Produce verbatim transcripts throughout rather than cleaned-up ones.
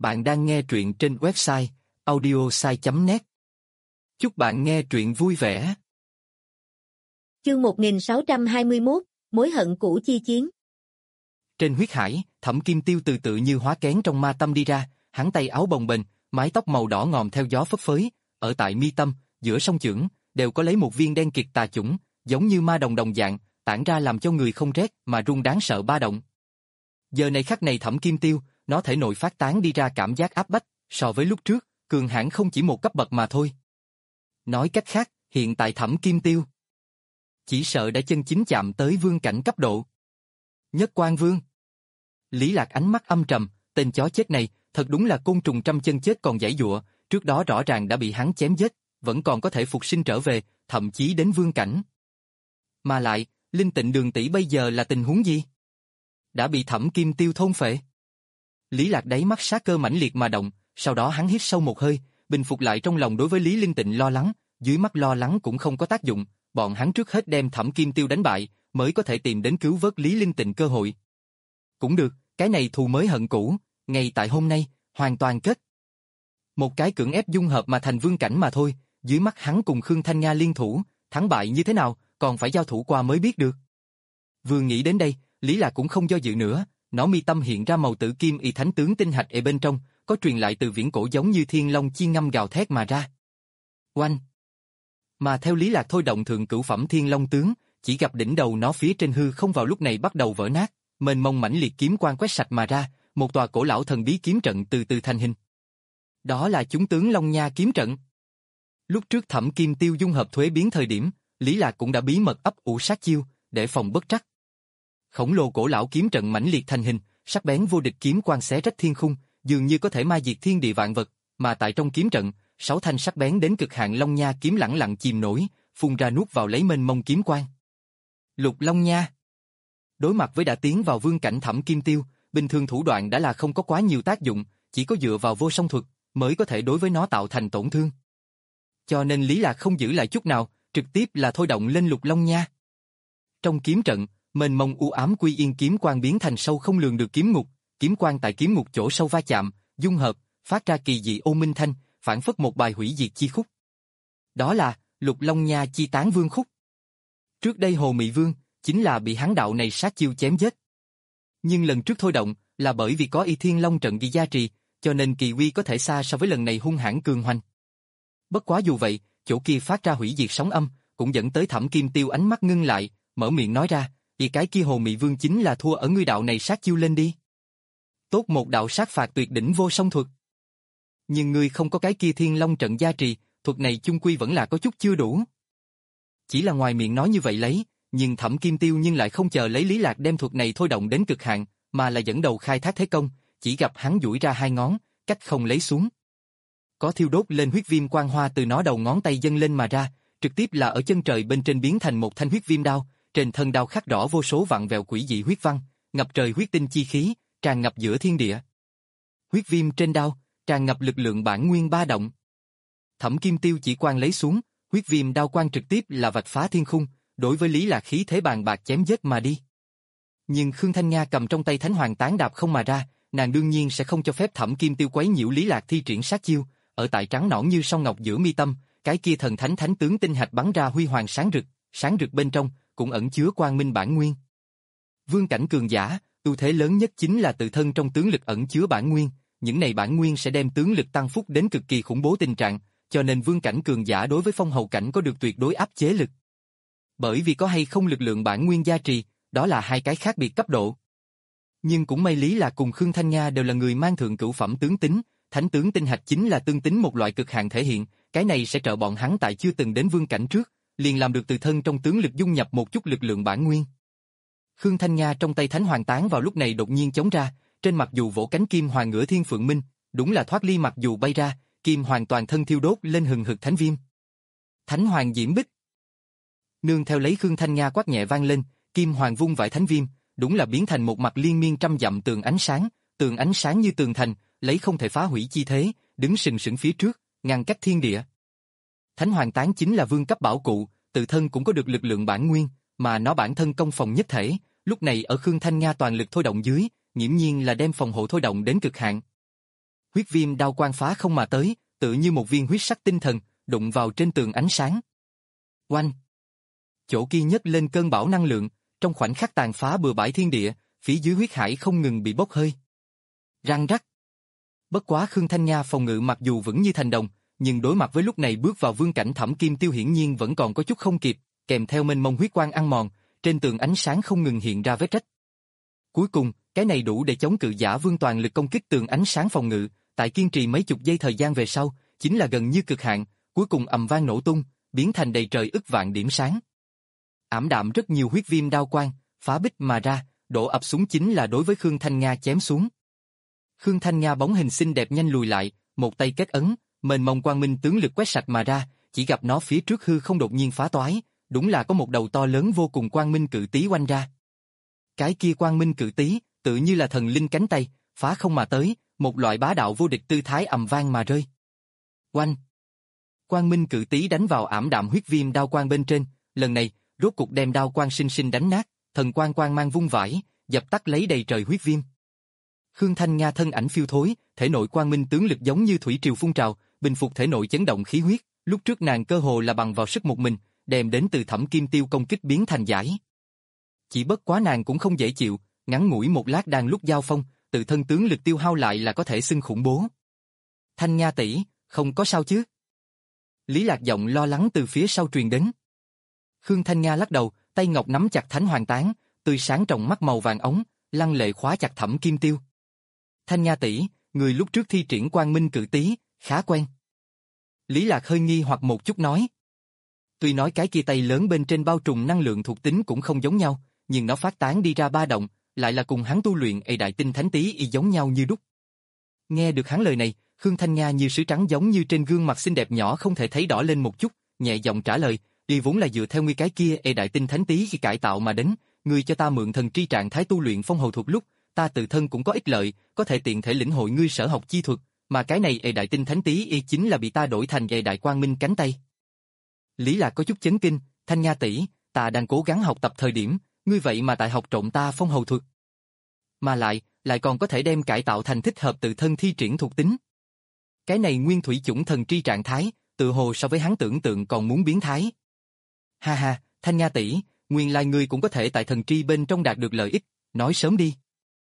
Bạn đang nghe truyện trên website audiosai chấm net. Chúc bạn nghe truyện vui vẻ. Chương một nghìn sáu trăm hai mươi mốt, mối hận cũ chi chiến. Trên huyết hải, Thẩm Kim Tiêu từ tự như hóa kén trong ma tâm đi ra, hắn tay áo bồng bềnh, mái tóc màu đỏ ngòm theo gió phấp phới, ở tại mi tâm, giữa song chưởng, đều có lấy một viên đen kịt tà chủng, giống như ma đồng đồng dạng, tản ra làm cho người không rét mà run đáng sợ ba động. Giờ này khắc này Thẩm Kim Tiêu, nó thể nội phát tán đi ra cảm giác áp bách, so với lúc trước, cường hãn không chỉ một cấp bậc mà thôi. Nói cách khác, hiện tại Thẩm Kim Tiêu chỉ sợ đã chân chính chạm tới vương cảnh cấp độ. Nhất Quan Vương. Lý Lạc ánh mắt âm trầm, tên chó chết này, thật đúng là côn trùng trăm chân chết còn giãy giụa, trước đó rõ ràng đã bị hắn chém giết, vẫn còn có thể phục sinh trở về, thậm chí đến vương cảnh. Mà lại, Linh Tịnh Đường tỷ bây giờ là tình huống gì? Đã bị Thẩm Kim Tiêu thôn phệ. Lý Lạc đáy mắt sát cơ mãnh liệt mà động, sau đó hắn hít sâu một hơi, bình phục lại trong lòng đối với Lý Linh Tịnh lo lắng, dưới mắt lo lắng cũng không có tác dụng, bọn hắn trước hết đem Thẩm Kim Tiêu đánh bại, mới có thể tìm đến cứu vớt Lý Linh Tịnh cơ hội. Cũng được, cái này thù mới hận cũ, ngay tại hôm nay, hoàn toàn kết. Một cái cưỡng ép dung hợp mà thành vương cảnh mà thôi, dưới mắt hắn cùng Khương Thanh Nga liên thủ, thắng bại như thế nào, còn phải giao thủ qua mới biết được. Vừa nghĩ đến đây, Lý Lạc cũng không do dự nữa, nó mi tâm hiện ra màu tử kim y thánh tướng tinh hạch ở bên trong, có truyền lại từ viễn cổ giống như thiên long chi ngâm gào thét mà ra. Oanh! Mà theo Lý Lạc thôi động thượng cửu phẩm thiên long tướng, chỉ gặp đỉnh đầu nó phía trên hư không vào lúc này bắt đầu vỡ nát, mênh mông mãnh liệt kiếm quang quét sạch mà ra, một tòa cổ lão thần bí kiếm trận từ từ thành hình. Đó là chúng tướng Long Nha kiếm trận. Lúc trước Thẩm Kim Tiêu dung hợp thuế biến thời điểm, Lý Lạc cũng đã bí mật ấp ủ sát chiêu, để phòng bất trắc. Khổng lồ cổ lão kiếm trận mãnh liệt thành hình, sắc bén vô địch kiếm quang xé rách thiên khung, dường như có thể ma diệt thiên địa vạn vật, mà tại trong kiếm trận, sáu thanh sắc bén đến cực hạn Long Nha kiếm lẳng lặng chìm nổi, phun ra nuốt vào lấy mênh mông kiếm quang. Lục Long Nha. Đối mặt với đã tiến vào vương cảnh Thẩm Kim Tiêu, bình thường thủ đoạn đã là không có quá nhiều tác dụng, chỉ có dựa vào vô song thuật mới có thể đối với nó tạo thành tổn thương. Cho nên Lý Lạc không giữ lại chút nào, trực tiếp là thôi động lên Lục Long Nha. Trong kiếm trận, mênh mông u ám quy yên kiếm quang biến thành sâu không lường được kiếm ngục, kiếm quang tại kiếm ngục chỗ sâu va chạm, dung hợp, phát ra kỳ dị ô minh thanh, phản phất một bài hủy diệt chi khúc. Đó là Lục Long Nha chi tán vương khúc. Trước đây Hồ Mị Vương chính là bị hắn đạo này sát chiêu chém giết. Nhưng lần trước thôi động là bởi vì có Y Thiên Long trận ghi gia trì, cho nên kỳ uy có thể xa so với lần này hung hãn cường hoành. Bất quá dù vậy, chỗ kia phát ra hủy diệt sóng âm, cũng dẫn tới Thẩm Kim Tiêu ánh mắt ngưng lại, mở miệng nói ra, vì cái kia Hồ Mị Vương chính là thua ở ngươi đạo này sát chiêu lên đi. Tốt một đạo sát phạt tuyệt đỉnh vô song thuật. Nhưng ngươi không có cái kia Thiên Long trận gia trì, thuật này chung quy vẫn là có chút chưa đủ. Chỉ là ngoài miệng nói như vậy lấy, nhưng Thẩm Kim Tiêu nhưng lại không chờ lấy Lý Lạc đem thuật này thôi động đến cực hạn, mà là dẫn đầu khai thác thế công, chỉ gặp hắn duỗi ra hai ngón, cách không lấy xuống. Có thiêu đốt lên huyết viêm quang hoa từ nó đầu ngón tay dâng lên mà ra, trực tiếp là ở chân trời bên trên biến thành một thanh huyết viêm đao, trên thân đao khắc rõ vô số vặn vẹo quỷ dị huyết văn, ngập trời huyết tinh chi khí, tràn ngập giữa thiên địa. Huyết viêm trên đao, tràn ngập lực lượng bản nguyên ba động. Thẩm Kim Tiêu chỉ quang lấy xuống, huyết viêm đao quang trực tiếp là vạch phá thiên khung, đối với Lý Lạc khí thế bàn bạc chém giết mà đi. Nhưng Khương Thanh Nga cầm trong tay Thánh Hoàng tán đạp không mà ra, nàng đương nhiên sẽ không cho phép Thẩm Kim Tiêu quấy nhiễu Lý Lạc thi triển sát chiêu, ở tại trắng nõn như song ngọc giữa mi tâm, cái kia thần thánh thánh tướng tinh hạch bắn ra huy hoàng sáng rực, sáng rực bên trong cũng ẩn chứa quang minh bản nguyên. Vương cảnh cường giả, ưu thế lớn nhất chính là tự thân trong tướng lực ẩn chứa bản nguyên, những này bản nguyên sẽ đem tướng lực tăng phúc đến cực kỳ khủng bố tình trạng, cho nên vương cảnh cường giả đối với phong hầu cảnh có được tuyệt đối áp chế lực. Bởi vì có hay không lực lượng bản nguyên gia trì, đó là hai cái khác biệt cấp độ. Nhưng cũng may Lý là cùng Khương Thanh Nga đều là người mang thượng cửu phẩm tướng tính, thánh tướng tinh hạch chính là tương tính một loại cực hạn thể hiện, cái này sẽ trợ bọn hắn tại chưa từng đến vương cảnh trước, liền làm được từ thân trong tướng lực dung nhập một chút lực lượng bản nguyên. Khương Thanh Nga trong tay Thánh Hoàng tán vào lúc này đột nhiên chống ra, trên mặc dù vỗ cánh kim hoàng ngửa thiên phượng minh, đúng là thoát ly mặc dù bay ra, kim hoàng toàn thân thiêu đốt lên hừng hực thánh viêm. Thánh Hoàng diễm bích. Nương theo lấy Khương Thanh Nga quát nhẹ vang lên, kim hoàng vung vải thánh viêm, đúng là biến thành một mặt liên miên trăm dặm tường ánh sáng, tường ánh sáng như tường thành, lấy không thể phá hủy chi thế, đứng sừng sững phía trước, ngăn cách thiên địa. Thánh Hoàng tán chính là vương cấp bảo cụ, tự thân cũng có được lực lượng bản nguyên, mà nó bản thân công phòng nhất thể, lúc này ở Khương Thanh Nga toàn lực thôi động dưới, nghiễm nhiên là đem phòng hộ thôi động đến cực hạn. huyết viêm đao quang phá không mà tới, tự như một viên huyết sắc tinh thần, đụng vào trên tường ánh sáng. Oanh! Chỗ kia nhấc lên cơn bão năng lượng, trong khoảnh khắc tàn phá bừa bãi thiên địa, phía dưới huyết hải không ngừng bị bốc hơi. Răng rắc! Bất quá Khương Thanh Nha phòng ngự mặc dù vững như thành đồng, nhưng đối mặt với lúc này bước vào vương cảnh Thẩm Kim Tiêu hiển nhiên vẫn còn có chút không kịp, kèm theo mênh mông huyết quang ăn mòn, trên tường ánh sáng không ngừng hiện ra vết rách. Cuối cùng, cái này đủ để chống cự giả vương toàn lực công kích tường ánh sáng phòng ngự, tại kiên trì mấy chục giây thời gian về sau, chính là gần như cực hạn, cuối cùng ầm vang nổ tung, biến thành đầy trời ức vạn điểm sáng. Ảm đạm rất nhiều huyết viêm đao quang, phá bích mà ra, đổ ập xuống chính là đối với Khương Thanh Nga chém xuống. Khương Thanh Nga bóng hình xinh đẹp nhanh lùi lại, một tay kết ấn, mênh mông quang minh tướng lực quét sạch mà ra, chỉ gặp nó phía trước hư không đột nhiên phá toái, đúng là có một đầu to lớn vô cùng quang minh cự tí oanh ra. Cái kia quang minh cự tí, tự như là thần linh cánh tay, phá không mà tới, một loại bá đạo vô địch tư thái ầm vang mà rơi. Oanh! Quang minh cự tí đánh vào ảm đạm huyết viêm đao quang bên trên, lần này, rốt cục đem đao quang sinh sinh đánh nát, thần quang quang mang vung vãi, dập tắt lấy đầy trời huyết viêm. Khương Thanh Nga thân ảnh phiêu thối, thể nội quang minh tướng lực giống như thủy triều phun trào, bình phục thể nội chấn động khí huyết, lúc trước nàng cơ hồ là bằng vào sức một mình, đem đến từ Thẩm Kim Tiêu công kích biến thành giải. Chỉ bất quá nàng cũng không dễ chịu, ngắn ngủi một lát đang lúc giao phong, tự thân tướng lực tiêu hao lại là có thể xưng khủng bố. Thanh Nha tỷ, không có sao chứ? Lý Lạc giọng lo lắng từ phía sau truyền đến. Khương Thanh Nga lắc đầu, tay ngọc nắm chặt Thánh Hoàng Tán, tươi sáng trong mắt màu vàng ống, lăng lệ khóa chặt Thẩm Kim Tiêu. Thanh Nha tỷ, người lúc trước thi triển quang minh cự tí, khá quen. Lý Lạc hơi nghi hoặc một chút nói. Tuy nói cái kia tay lớn bên trên bao trùm năng lượng thuộc tính cũng không giống nhau, nhưng nó phát tán đi ra ba động, lại là cùng hắn tu luyện ê đại tinh thánh tí y giống nhau như đúc. Nghe được hắn lời này, Khương Thanh Nga như sứ trắng giống như trên gương mặt xinh đẹp nhỏ không thể thấy đỏ lên một chút, nhẹ giọng trả lời, y vốn là dựa theo ngươi cái kia ê đại tinh thánh tí khi cải tạo mà đến, ngươi cho ta mượn thần tri trạng thái tu luyện phong hầu thuật lúc, ta tự thân cũng có ích lợi, có thể tiện thể lĩnh hội ngươi sở học chi thuật, mà cái này ê đại tinh thánh tí y chính là bị ta đổi thành ê đại quang minh cánh tay. Lý Lạc có chút chấn kinh, Thanh Nha tỷ, ta đang cố gắng học tập thời điểm, ngươi vậy mà tại học trộm ta phong hầu thuật. Mà lại, lại còn có thể đem cải tạo thành thích hợp tự thân thi triển thuộc tính. Cái này nguyên thủy chủng thần tri trạng thái, tự hồ so với hắn tưởng tượng còn muốn biến thái. Ha ha, Thanh Nha tỷ, nguyên lai ngươi cũng có thể tại thần tri bên trong đạt được lợi ích, nói sớm đi.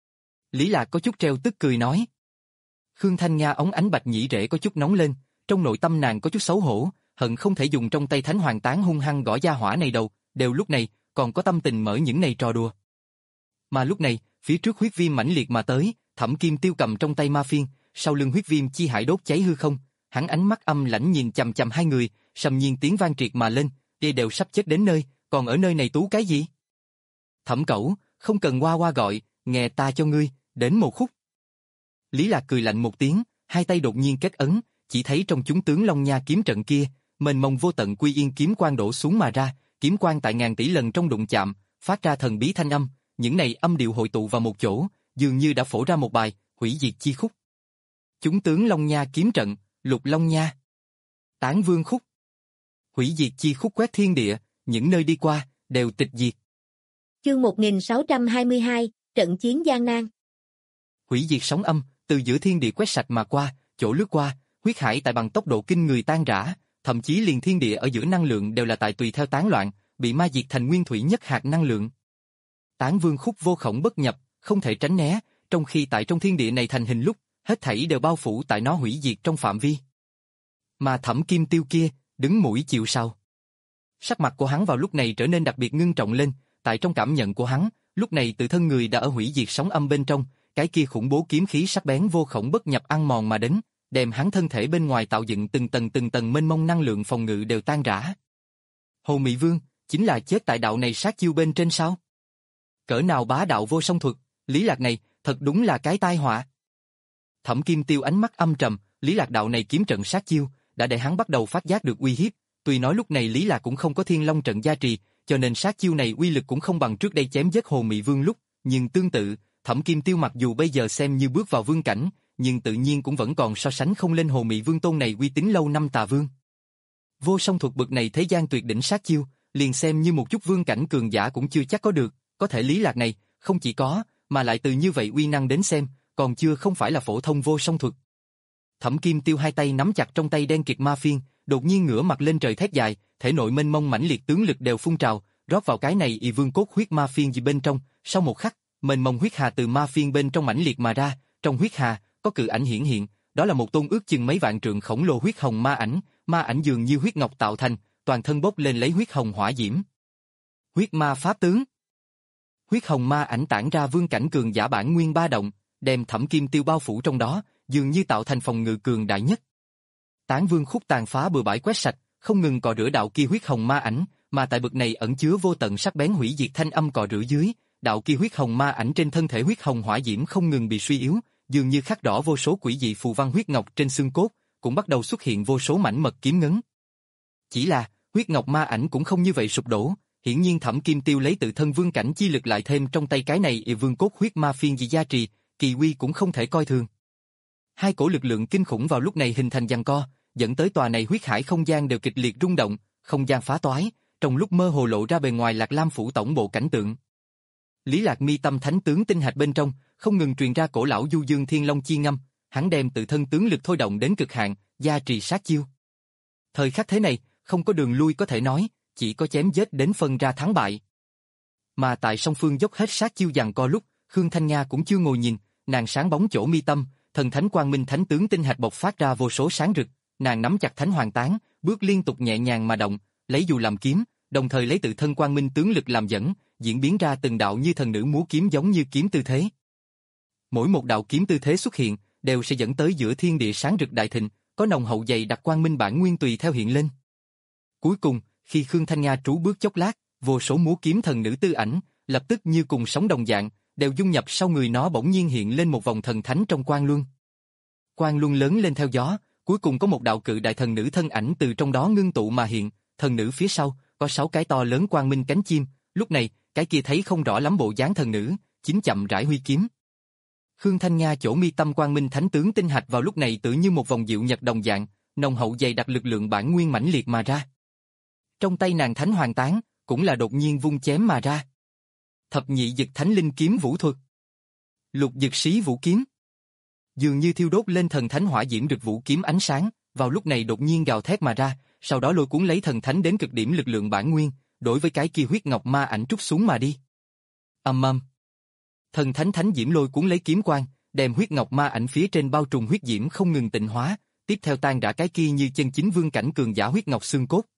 Lý Lạc có chút treo tức cười nói. Khương Thanh Nga ống ánh bạch nhĩ rễ có chút nóng lên, trong nội tâm nàng có chút xấu hổ, hận không thể dùng trong tay Thánh Hoàng Tán hung hăng gõ gia hỏa này đầu, đều lúc này, còn có tâm tình mở những này trò đùa. Mà lúc này, phía trước huyết viêm mãnh liệt mà tới, Thẩm Kim Tiêu cầm trong tay ma phiên, sau lưng huyết viêm chi hải đốt cháy hư không, hắn ánh mắt âm lãnh nhìn chằm chằm hai người, sầm nhiên tiếng vang triệt mà lên, đây đều sắp chết đến nơi, còn ở nơi này tú cái gì? Thẩm Cẩu, không cần qua qua gọi, nghe ta cho ngươi, đến một khúc. Lý Lạc cười lạnh một tiếng, hai tay đột nhiên kết ấn, chỉ thấy trong chúng tướng Long Nha kiếm trận kia, mênh mông vô tận quy yên kiếm quang đổ xuống mà ra, kiếm quang tại ngàn tỷ lần trong đụng chạm, phát ra thần bí thanh âm, những này âm điệu hội tụ vào một chỗ, dường như đã phổ ra một bài hủy diệt chi khúc. Chúng tướng Long Nha kiếm trận, Lục Long Nha, Tán Vương khúc, hủy diệt chi khúc quét thiên địa, những nơi đi qua đều tịch diệt. Chương một nghìn sáu trăm hai mươi hai, trận chiến gian nan. Hủy diệt sóng âm, từ giữa thiên địa quét sạch mà qua, chỗ lướt qua, huyết hải tại bằng tốc độ kinh người tan rã, thậm chí liền thiên địa ở giữa năng lượng đều là tại tùy theo tán loạn, bị ma diệt thành nguyên thủy nhất hạt năng lượng. Tán Vương khúc vô khổng bất nhập, không thể tránh né, trong khi tại trong thiên địa này thành hình lúc, hết thảy đều bao phủ tại nó hủy diệt trong phạm vi. Mà Thẩm Kim Tiêu kia, đứng mũi chịu sào. Sắc mặt của hắn vào lúc này trở nên đặc biệt ngưng trọng lên, tại trong cảm nhận của hắn, lúc này tự thân người đã ở hủy diệt sóng âm bên trong, cái kia khủng bố kiếm khí sắc bén vô khổng bất nhập ăn mòn mà đến, đem hắn thân thể bên ngoài tạo dựng từng tầng từng tầng mênh mông năng lượng phòng ngự đều tan rã. Hồ Mị Vương, chính là chết tại đạo này sát chiêu bên trên sao? Cỡ nào bá đạo vô song thuật, Lý Lạc này, thật đúng là cái tai họa. Thẩm Kim Tiêu ánh mắt âm trầm, Lý Lạc đạo này kiếm trận sát chiêu, đã để hắn bắt đầu phát giác được uy hiếp, tuy nói lúc này Lý Lạc cũng không có Thiên Long trận gia trì, cho nên sát chiêu này uy lực cũng không bằng trước đây chém giết Hồ Mị Vương lúc, nhưng tương tự, Thẩm Kim Tiêu mặc dù bây giờ xem như bước vào vương cảnh, nhưng tự nhiên cũng vẫn còn so sánh không lên Hồ Mị Vương tôn này uy tín lâu năm tà vương. Vô song thuật bực này thế gian tuyệt đỉnh sát chiêu, liền xem như một chút vương cảnh cường giả cũng chưa chắc có được, có thể Lý Lạc này, không chỉ có, mà lại từ như vậy uy năng đến xem, còn chưa không phải là phổ thông vô song thuật. Thẩm Kim Tiêu hai tay nắm chặt trong tay đen kịt ma phiên, đột nhiên ngửa mặt lên trời thét dài, thể nội mênh mông mãnh liệt tướng lực đều phun trào, rót vào cái này y vương cốt huyết ma phiên gì bên trong, sau một khắc, mênh mông huyết hà từ ma phiên bên trong mãnh liệt mà ra, trong huyết hà có cự ảnh hiển hiện, đó là một tôn ước chừng mấy vạn trượng khổng lồ huyết hồng ma ảnh, ma ảnh dường như huyết ngọc tạo thành, toàn thân bốc lên lấy huyết hồng hỏa diễm. Huyết ma pháp tướng. Huyết hồng ma ảnh tản ra vương cảnh cường giả bản nguyên ba động, đem Thẩm Kim Tiêu bao phủ trong đó, dường như tạo thành phòng ngự cường đại nhất. Tán vương khúc tàn phá bừa bãi quét sạch, không ngừng cọ rửa đạo kia huyết hồng ma ảnh, mà tại bực này ẩn chứa vô tận sắc bén hủy diệt thanh âm cọ rửa dưới, đạo kia huyết hồng ma ảnh trên thân thể huyết hồng hỏa diễm không ngừng bị suy yếu, dường như khắc rõ vô số quỷ dị phù văn huyết ngọc trên xương cốt, cũng bắt đầu xuất hiện vô số mảnh mật kiếm ngấn. Chỉ là, huyết ngọc ma ảnh cũng không như vậy sụp đổ, hiển nhiên Thẩm Kim Tiêu lấy tự thân vương cảnh chi lực lại thêm trong tay cái này y vương cốt huyết ma phiên dị gia trì, kỳ uy cũng không thể coi thường. Hai cổ lực lượng kinh khủng vào lúc này hình thành giằng co, dẫn tới tòa này huyết hải không gian đều kịch liệt rung động, không gian phá toái, trong lúc mơ hồ lộ ra bề ngoài Lạc Lam phủ tổng bộ cảnh tượng. Lý Lạc mi tâm thánh tướng tinh hạch bên trong, không ngừng truyền ra cổ lão du dương thiên long chi ngâm, hắn đem tự thân tướng lực thôi động đến cực hạn, gia trì sát chiêu. Thời khắc thế này, không có đường lui có thể nói, chỉ có chém giết đến phân ra thắng bại. Mà tại song phương dốc hết sát chiêu giằng co lúc, Khương Thanh Nga cũng chưa ngồi nhìn, nàng sáng bóng chỗ mi tâm, thần thánh quang minh thánh tướng tinh hạch bộc phát ra vô số sáng rực, nàng nắm chặt thánh hoàng tán, bước liên tục nhẹ nhàng mà động, lấy dù làm kiếm, đồng thời lấy tự thân quang minh tướng lực làm dẫn, diễn biến ra từng đạo như thần nữ múa kiếm giống như kiếm tư thế. Mỗi một đạo kiếm tư thế xuất hiện, đều sẽ dẫn tới giữa thiên địa sáng rực đại thịnh, có nồng hậu dày đặc quang minh bản nguyên tùy theo hiện lên. Cuối cùng, khi Khương Thanh Nga trú bước chốc lát, vô số múa kiếm thần nữ tư ảnh, lập tức như cùng sống đồng dạng, đều dung nhập sau người nó bỗng nhiên hiện lên một vòng thần thánh trong quang luân. Quang luân lớn lên theo gió, cuối cùng có một đạo cự đại thần nữ thân ảnh từ trong đó ngưng tụ mà hiện, thần nữ phía sau có sáu cái to lớn quang minh cánh chim, lúc này, cái kia thấy không rõ lắm bộ dáng thần nữ, chính chậm rãi huy kiếm. Khương Thanh Nga chỗ mi tâm quang minh thánh tướng tinh hạch vào lúc này tự như một vòng diệu nhật đồng dạng, nồng hậu dày đặc lực lượng bản nguyên mãnh liệt mà ra. Trong tay nàng thánh hoàng tán, cũng là đột nhiên vung chém mà ra. Thập nhị dực thánh linh kiếm vũ thuật. Lục dực sĩ vũ kiếm. Dường như thiêu đốt lên thần thánh hỏa diễm rực vũ kiếm ánh sáng, vào lúc này đột nhiên gào thét mà ra, sau đó lôi cuốn lấy thần thánh đến cực điểm lực lượng bản nguyên, đối với cái kia huyết ngọc ma ảnh trút xuống mà đi. Ầm ầm. Thần thánh thánh diễm lôi cuốn lấy kiếm quang, đem huyết ngọc ma ảnh phía trên bao trùm huyết diễm không ngừng tịnh hóa, tiếp theo tan rã cái kia như chân chính vương cảnh cường giả huyết ngọc xương cốt.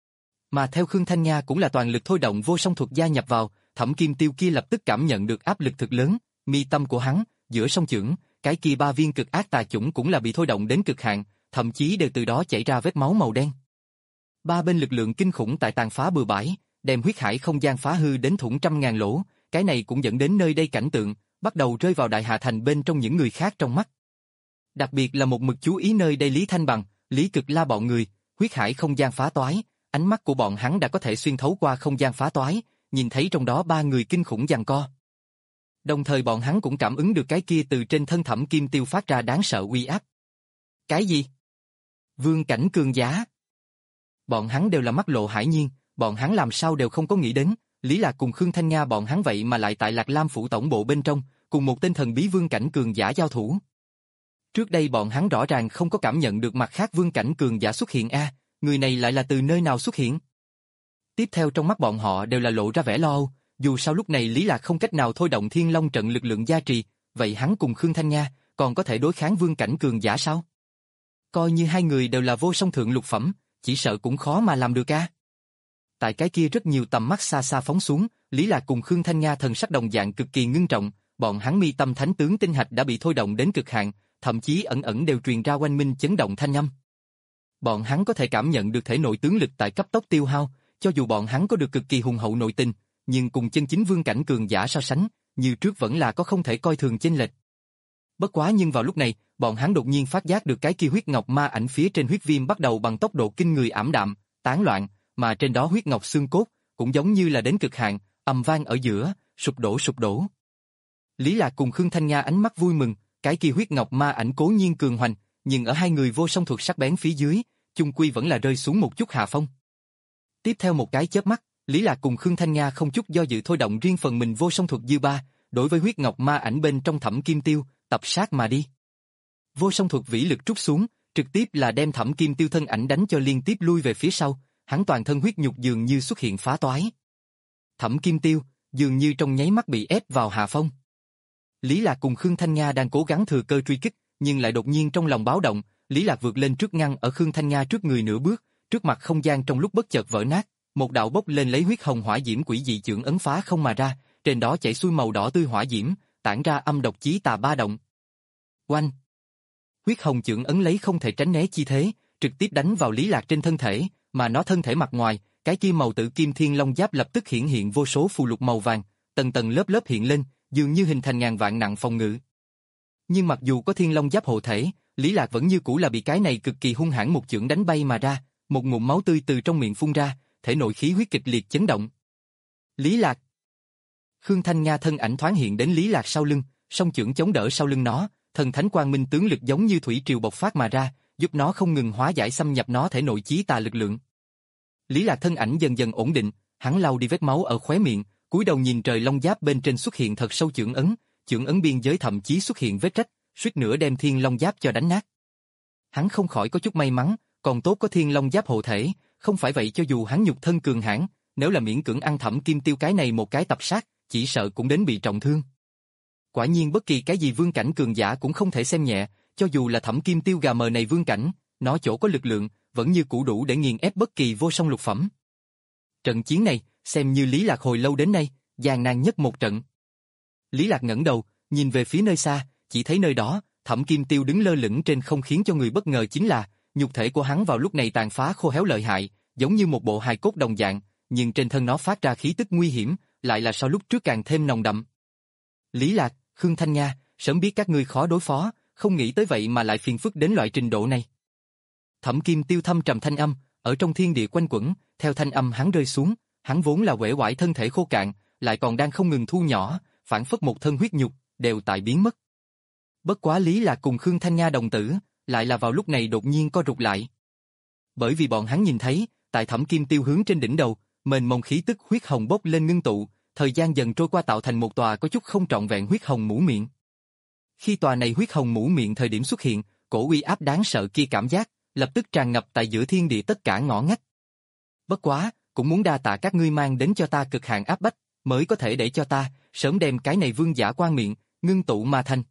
Mà theo Khương Thanh Nga cũng là toàn lực thôi động vô song thuật gia nhập vào, Thẩm Kim Tiêu kia lập tức cảm nhận được áp lực thực lớn, mi tâm của hắn, giữa song chưởng, cái kia ba viên cực ác tà chủng cũng là bị thôi động đến cực hạn, thậm chí đều từ đó chảy ra vết máu màu đen. Ba bên lực lượng kinh khủng tại tàn phá bừa bãi, đem huyết hải không gian phá hư đến thủng trăm ngàn lỗ, cái này cũng dẫn đến nơi đây cảnh tượng bắt đầu rơi vào Đại Hạ Thành bên trong những người khác trong mắt. Đặc biệt là một mực chú ý nơi đây Lý Thanh Bằng, Lý Cực La bọn người, huyết hải không gian phá toái, ánh mắt của bọn hắn đã có thể xuyên thấu qua không gian phá toái, nhìn thấy trong đó ba người kinh khủng giằng co. Đồng thời bọn hắn cũng cảm ứng được cái kia từ trên thân Thẩm Kim Tiêu phát ra đáng sợ uy áp. Cái gì? Vương cảnh cường giả. Bọn hắn đều là mắt lộ hải nhiên, bọn hắn làm sao đều không có nghĩ đến, Lý Lạc cùng Khương Thanh Nga bọn hắn vậy mà lại tại Lạc Lam phủ tổng bộ bên trong, cùng một tên thần bí vương cảnh cường giả giao thủ. Trước đây bọn hắn rõ ràng không có cảm nhận được mặt khác vương cảnh cường giả xuất hiện a, người này lại là từ nơi nào xuất hiện? Tiếp theo trong mắt bọn họ đều là lộ ra vẻ lo âu, dù sao lúc này Lý Lạc không cách nào thôi động Thiên Long trận lực lượng gia trì, vậy hắn cùng Khương Thanh Nga còn có thể đối kháng vương cảnh cường giả sao? Coi như hai người đều là vô song thượng lục phẩm, chỉ sợ cũng khó mà làm được a. Tại cái kia rất nhiều tầm mắt xa xa phóng xuống, Lý Lạc cùng Khương Thanh Nga thần sắc đồng dạng cực kỳ ngưng trọng, bọn hắn mi tâm thánh tướng tinh hạch đã bị thôi động đến cực hạn, thậm chí ẩn ẩn đều truyền ra oanh minh chấn động thanh âm. Bọn hắn có thể cảm nhận được thể nội tướng lực tại cấp tốc tiêu hao, cho dù bọn hắn có được cực kỳ hùng hậu nội tình, nhưng cùng chân chính vương cảnh cường giả so sánh, như trước vẫn là có không thể coi thường chênh lệch. Bất quá nhưng vào lúc này, bọn hắn đột nhiên phát giác được cái kia huyết ngọc ma ảnh phía trên huyết viêm bắt đầu bằng tốc độ kinh người ảm đạm, tán loạn, mà trên đó huyết ngọc xương cốt cũng giống như là đến cực hạn, ầm vang ở giữa, sụp đổ sụp đổ. Lý Lạc cùng Khương Thanh Nga ánh mắt vui mừng, cái kia huyết ngọc ma ảnh cố nhiên cường hoành, nhưng ở hai người vô song thuật sắc bén phía dưới, chung quy vẫn là rơi xuống một chút hạ phong. Tiếp theo một cái chớp mắt, Lý Lạc cùng Khương Thanh Nga không chút do dự thôi động riêng phần mình vô song thuật dư ba, đối với huyết ngọc ma ảnh bên trong Thẩm Kim Tiêu, tập sát mà đi. Vô song thuật vĩ lực trút xuống, trực tiếp là đem Thẩm Kim Tiêu thân ảnh đánh cho liên tiếp lui về phía sau, hắn toàn thân huyết nhục dường như xuất hiện phá toái. Thẩm Kim Tiêu, dường như trong nháy mắt bị ép vào hạ phong. Lý Lạc cùng Khương Thanh Nga đang cố gắng thừa cơ truy kích, nhưng lại đột nhiên trong lòng báo động, Lý Lạc vượt lên trước ngăn ở Khương Thanh Nga trước người nửa bước, trước mặt không gian trong lúc bất chợt vỡ nát, một đạo bốc lên lấy huyết hồng hỏa diễm quỷ dị chưởng ấn phá không mà ra, trên đó chảy xuôi màu đỏ tươi hỏa diễm, tản ra âm độc chí tà ba động. Oanh! Huyết hồng chưởng ấn lấy không thể tránh né chi thế, trực tiếp đánh vào Lý Lạc trên thân thể, mà nó thân thể mặt ngoài, cái kia màu tử kim thiên long giáp lập tức hiển hiện vô số phù lục màu vàng, tầng tầng lớp lớp hiện lên, dường như hình thành ngàn vạn nặng phòng ngự. Nhưng mặc dù có thiên long giáp hộ thể, Lý Lạc vẫn như cũ là bị cái này cực kỳ hung hãn một chưởng đánh bay mà ra, một ngụm máu tươi từ trong miệng phun ra, thể nội khí huyết kịch liệt chấn động. Lý Lạc. Khương Thanh Nga thân ảnh thoáng hiện đến Lý Lạc sau lưng, song chưởng chống đỡ sau lưng nó, thần thánh quang minh tướng lực giống như thủy triều bộc phát mà ra, giúp nó không ngừng hóa giải xâm nhập nó thể nội chí tà lực lượng. Lý Lạc thân ảnh dần dần ổn định, hắn lau đi vết máu ở khóe miệng, cúi đầu nhìn trời long giáp bên trên xuất hiện thật sâu chưởng ấn, chưởng ấn biên giới thậm chí xuất hiện vết rách, suýt nữa đem thiên long giáp cho đánh nát. Hắn không khỏi có chút may mắn, còn tốt có thiên long giáp hộ thể, không phải vậy cho dù hắn nhục thân cường hãn, nếu là miễn cưỡng ăn Thẩm Kim Tiêu cái này một cái tập sát, chỉ sợ cũng đến bị trọng thương. Quả nhiên bất kỳ cái gì vương cảnh cường giả cũng không thể xem nhẹ, cho dù là Thẩm Kim Tiêu gà mờ này vương cảnh, nó chỗ có lực lượng, vẫn như cũ đủ để nghiền ép bất kỳ vô song lục phẩm. Trận chiến này, xem như Lý Lạc hồi lâu đến nay, gian nan nhất một trận. Lý Lạc ngẩng đầu, nhìn về phía nơi xa, chỉ thấy nơi đó, Thẩm Kim Tiêu đứng lơ lửng trên không, khiến cho người bất ngờ chính là, nhục thể của hắn vào lúc này tàn phá khô héo lợi hại, giống như một bộ hài cốt đồng dạng, nhưng trên thân nó phát ra khí tức nguy hiểm, lại là so lúc trước càng thêm nồng đậm. Lý Lạc, Khương Thanh Nga, sớm biết các ngươi khó đối phó, không nghĩ tới vậy mà lại phiền phức đến loại trình độ này. Thẩm Kim Tiêu thâm trầm thanh âm, ở trong thiên địa quanh quẩn, theo thanh âm hắn rơi xuống, hắn vốn là uể oải thân thể khô cạn, lại còn đang không ngừng thu nhỏ, phản phất một thân huyết nhục, đều tại biến mất. Bất quá Lý Lạc cùng Khương Thanh Nga đồng tử, lại là vào lúc này đột nhiên co rụt lại. Bởi vì bọn hắn nhìn thấy, tại Thẩm Kim Tiêu hướng trên đỉnh đầu, mênh mông khí tức huyết hồng bốc lên ngưng tụ, thời gian dần trôi qua tạo thành một tòa có chút không trọn vẹn huyết hồng mũ miệng. Khi tòa này huyết hồng mũ miệng thời điểm xuất hiện, cổ uy áp đáng sợ kia cảm giác, lập tức tràn ngập tại giữa thiên địa tất cả ngõ ngách. Bất quá, cũng muốn đa tạ các ngươi mang đến cho ta cực hạn áp bách, mới có thể để cho ta sớm đem cái này vương giả quan miệng ngưng tụ mà thành.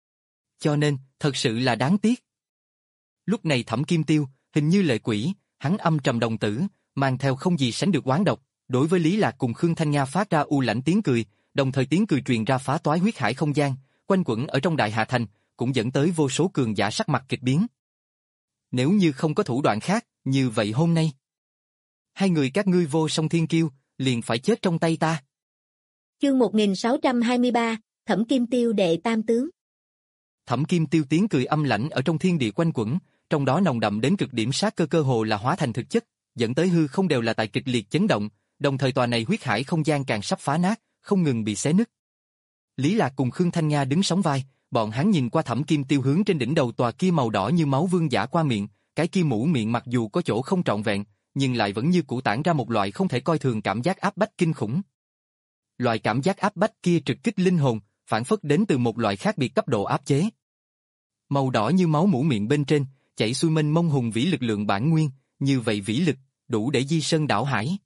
Cho nên, thật sự là đáng tiếc. Lúc này Thẩm Kim Tiêu, hình như lệ quỷ, hắn âm trầm đồng tử, mang theo không gì sánh được oán độc, đối với Lý Lạc cùng Khương Thanh Nga phát ra u lãnh tiếng cười, đồng thời tiếng cười truyền ra phá toái huyết hải không gian, quanh quẩn ở trong Đại Hà Thành, cũng dẫn tới vô số cường giả sắc mặt kịch biến. Nếu như không có thủ đoạn khác, như vậy hôm nay, hai người các ngươi vô song thiên kiêu, liền phải chết trong tay ta. Chương một nghìn sáu trăm hai mươi ba, Thẩm Kim Tiêu đệ tam tướng. Thẩm Kim Tiêu tiếng cười âm lãnh ở trong thiên địa quanh quẩn, trong đó nồng đậm đến cực điểm sát cơ cơ hồ là hóa thành thực chất, dẫn tới hư không đều là tại kịch liệt chấn động, đồng thời tòa này huyết hải không gian càng sắp phá nát, không ngừng bị xé nứt. Lý Lạc cùng Khương Thanh Nga đứng sóng vai, bọn hắn nhìn qua Thẩm Kim Tiêu hướng trên đỉnh đầu tòa kia màu đỏ như máu vương giả qua miệng, cái kia mũ miệng mặc dù có chỗ không trọn vẹn, nhưng lại vẫn như cũ tản ra một loại không thể coi thường cảm giác áp bách kinh khủng. Loại cảm giác áp bách kia trực kích linh hồn, phản phất đến từ một loại khác biệt cấp độ áp chế. Màu đỏ như máu mũ miệng bên trên, chảy xuôi mênh mông hùng vĩ lực lượng bản nguyên, như vậy vĩ lực, đủ để di sơn đảo hải.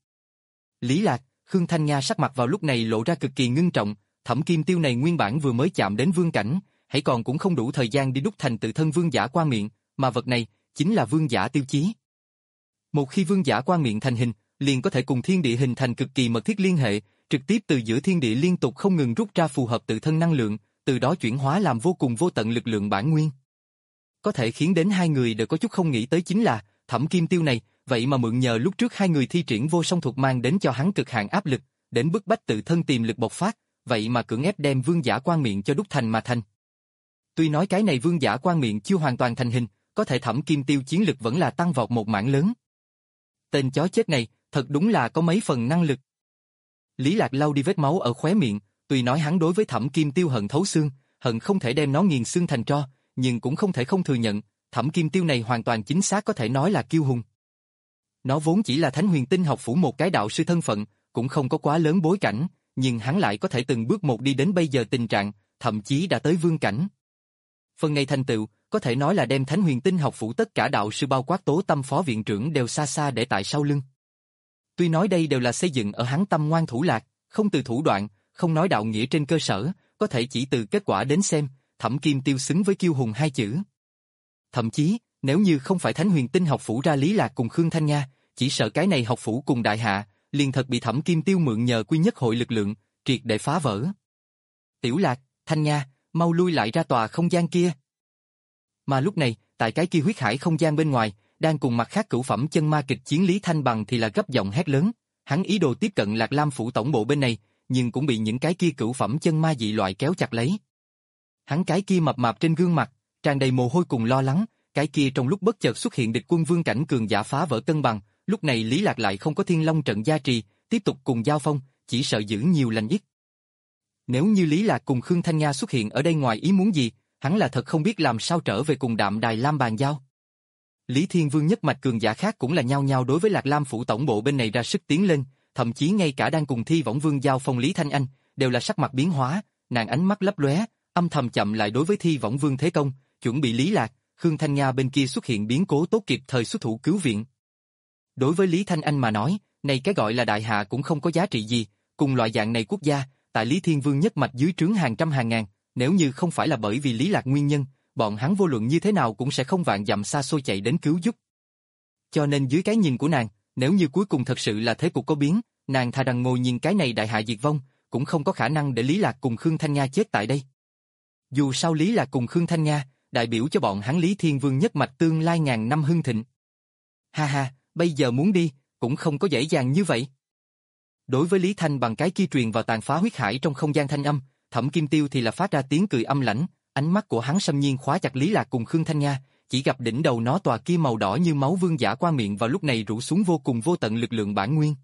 Lý Lạc, Khương Thanh Nga sắc mặt vào lúc này lộ ra cực kỳ ngưng trọng, Thẩm Kim Tiêu này nguyên bản vừa mới chạm đến vương cảnh, hãy còn cũng không đủ thời gian đi đúc thành tự thân vương giả qua miệng, mà vật này chính là vương giả tiêu chí. Một khi vương giả qua miệng thành hình, liền có thể cùng thiên địa hình thành cực kỳ mật thiết liên hệ, trực tiếp từ giữa thiên địa liên tục không ngừng rút ra phù hợp tự thân năng lượng, từ đó chuyển hóa làm vô cùng vô tận lực lượng bản nguyên. Có thể khiến đến hai người đều có chút không nghĩ tới chính là, Thẩm Kim Tiêu này, vậy mà mượn nhờ lúc trước hai người thi triển vô song thuật mang đến cho hắn cực hạn áp lực, đến bức bách tự thân tiềm lực bộc phát, vậy mà cưỡng ép đem vương giả quan miệng cho đúc thành mà thành. Tuy nói cái này vương giả quan miệng chưa hoàn toàn thành hình, có thể Thẩm Kim Tiêu chiến lực vẫn là tăng vọt một mảng lớn. Tên chó chết này, thật đúng là có mấy phần năng lực. Lý Lạc lau đi vết máu ở khóe miệng, tuy nói hắn đối với Thẩm Kim Tiêu hận thấu xương, hận không thể đem nó nghiền xương thành tro, nhưng cũng không thể không thừa nhận, Thẩm Kim Tiêu này hoàn toàn chính xác có thể nói là kiêu hùng. Nó vốn chỉ là Thánh Huyền Tinh học phủ một cái đạo sư thân phận, cũng không có quá lớn bối cảnh, nhưng hắn lại có thể từng bước một đi đến bây giờ tình trạng, thậm chí đã tới vương cảnh. Phần này thành tựu, có thể nói là đem Thánh Huyền Tinh học phủ tất cả đạo sư bao quát Tố Tâm phó viện trưởng đều xa xa để tại sau lưng. Tuy nói đây đều là xây dựng ở hắn tâm ngoan thủ lạc, không từ thủ đoạn, không nói đạo nghĩa trên cơ sở, có thể chỉ từ kết quả đến xem, Thẩm Kim Tiêu xứng với kiêu hùng hai chữ. Thậm chí, nếu như không phải Thánh Huyền Tinh học phủ ra Lý Lạc cùng Khương Thanh Nha, chỉ sợ cái này học phủ cùng đại hạ, liền thật bị Thẩm Kim Tiêu mượn nhờ quy nhất hội lực lượng, triệt để phá vỡ. Tiểu Lạc, Thanh Nha, mau lui lại ra tòa không gian kia. Mà lúc này, tại cái kia huyết hải không gian bên ngoài, đang cùng mặt khác cửu phẩm chân ma kịch chiến Lý Thanh Bằng thì là gấp giọng hét lớn, hắn ý đồ tiếp cận Lạc Lam phủ tổng bộ bên này, nhưng cũng bị những cái kia cửu phẩm chân ma dị loại kéo chặt lấy. Hắn cái kia mập mạp trên gương mặt, tràn đầy mồ hôi cùng lo lắng, cái kia trong lúc bất chợt xuất hiện địch quân vương cảnh cường giả phá vỡ cân bằng, lúc này Lý Lạc lại không có Thiên Long trận gia trì, tiếp tục cùng giao phong, chỉ sợ giữ nhiều lành ít. Nếu như Lý Lạc cùng Khương Thanh Nha xuất hiện ở đây ngoài ý muốn gì, hắn là thật không biết làm sao trở về cùng Đạm Đài Lam bàn giao. Lý Thiên Vương nhất mạch cường giả khác cũng là nhao nhao đối với Lạc Lam phủ tổng bộ bên này ra sức tiến lên, thậm chí ngay cả đang cùng Thi Võng Vương giao phong Lý Thanh Anh, đều là sắc mặt biến hóa, nàng ánh mắt lấp lóe, âm thầm chậm lại đối với Thi Võng Vương thế công, chuẩn bị Lý Lạc, Khương Thanh Nha bên kia xuất hiện biến cố tốt kịp thời xuất thủ cứu viện. Đối với Lý Thanh Anh mà nói, này cái gọi là đại hạ cũng không có giá trị gì, cùng loại dạng này quốc gia, tại Lý Thiên Vương nhất mạch dưới trướng hàng trăm hàng ngàn, nếu như không phải là bởi vì Lý Lạc nguyên nhân, bọn hắn vô luận như thế nào cũng sẽ không vạn dặm xa xôi chạy đến cứu giúp. Cho nên dưới cái nhìn của nàng, nếu như cuối cùng thật sự là thế cục có biến, nàng thà rằng ngồi nhìn cái này đại hạ diệt vong, cũng không có khả năng để Lý Lạc cùng Khương Thanh Nha chết tại đây. Dù sao Lý Lạc cùng Khương Thanh Nha, đại biểu cho bọn hắn Lý Thiên Vương nhất mạch tương lai ngàn năm hưng thịnh. Ha ha, bây giờ muốn đi, cũng không có dễ dàng như vậy. Đối với Lý Thanh bằng cái kia truyền vào tàn phá huyết hải trong không gian thanh âm, Thẩm Kim Tiêu thì là phát ra tiếng cười âm lãnh, ánh mắt của hắn xâm nhiên khóa chặt Lý Lạc cùng Khương Thanh Nha, chỉ gặp đỉnh đầu nó tòa kia màu đỏ như máu vương giả qua miệng vào lúc này rủ xuống vô cùng vô tận lực lượng bản nguyên.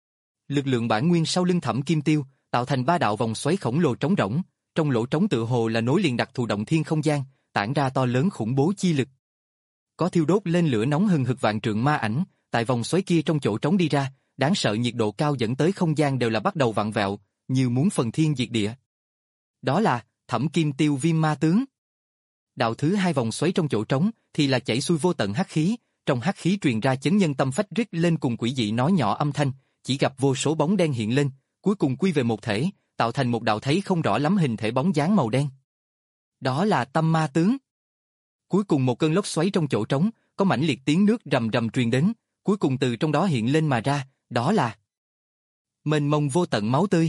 Lực lượng bản nguyên sau lưng Thẩm Kim Tiêu, tạo thành ba đạo vòng xoáy khổng lồ trống rỗng, trong lỗ trống tựa hồ là nối liền đặc thù động thiên không gian, tản ra to lớn khủng bố chi lực. Có thiêu đốt lên lửa nóng hừng hực vạn trượng ma ảnh, tại vòng xoáy kia trong chỗ trống đi ra, đáng sợ nhiệt độ cao dẫn tới không gian đều là bắt đầu vặn vẹo, như muốn phần thiên diệt địa. Đó là Thẩm Kim Tiêu Viêm Ma Tướng. Đạo thứ hai vòng xoáy trong chỗ trống thì là chảy xuôi vô tận hắc khí, trong hắc khí truyền ra chấn nhân tâm phách rít lên cùng quỷ dị nói nhỏ âm thanh, chỉ gặp vô số bóng đen hiện lên, cuối cùng quy về một thể, tạo thành một đạo thấy không rõ lắm hình thể bóng dáng màu đen. Đó là Tâm Ma Tướng. Cuối cùng một cơn lốc xoáy trong chỗ trống, có mãnh liệt tiếng nước rầm rầm truyền đến, cuối cùng từ trong đó hiện lên mà ra, đó là mênh mông vô tận máu tươi.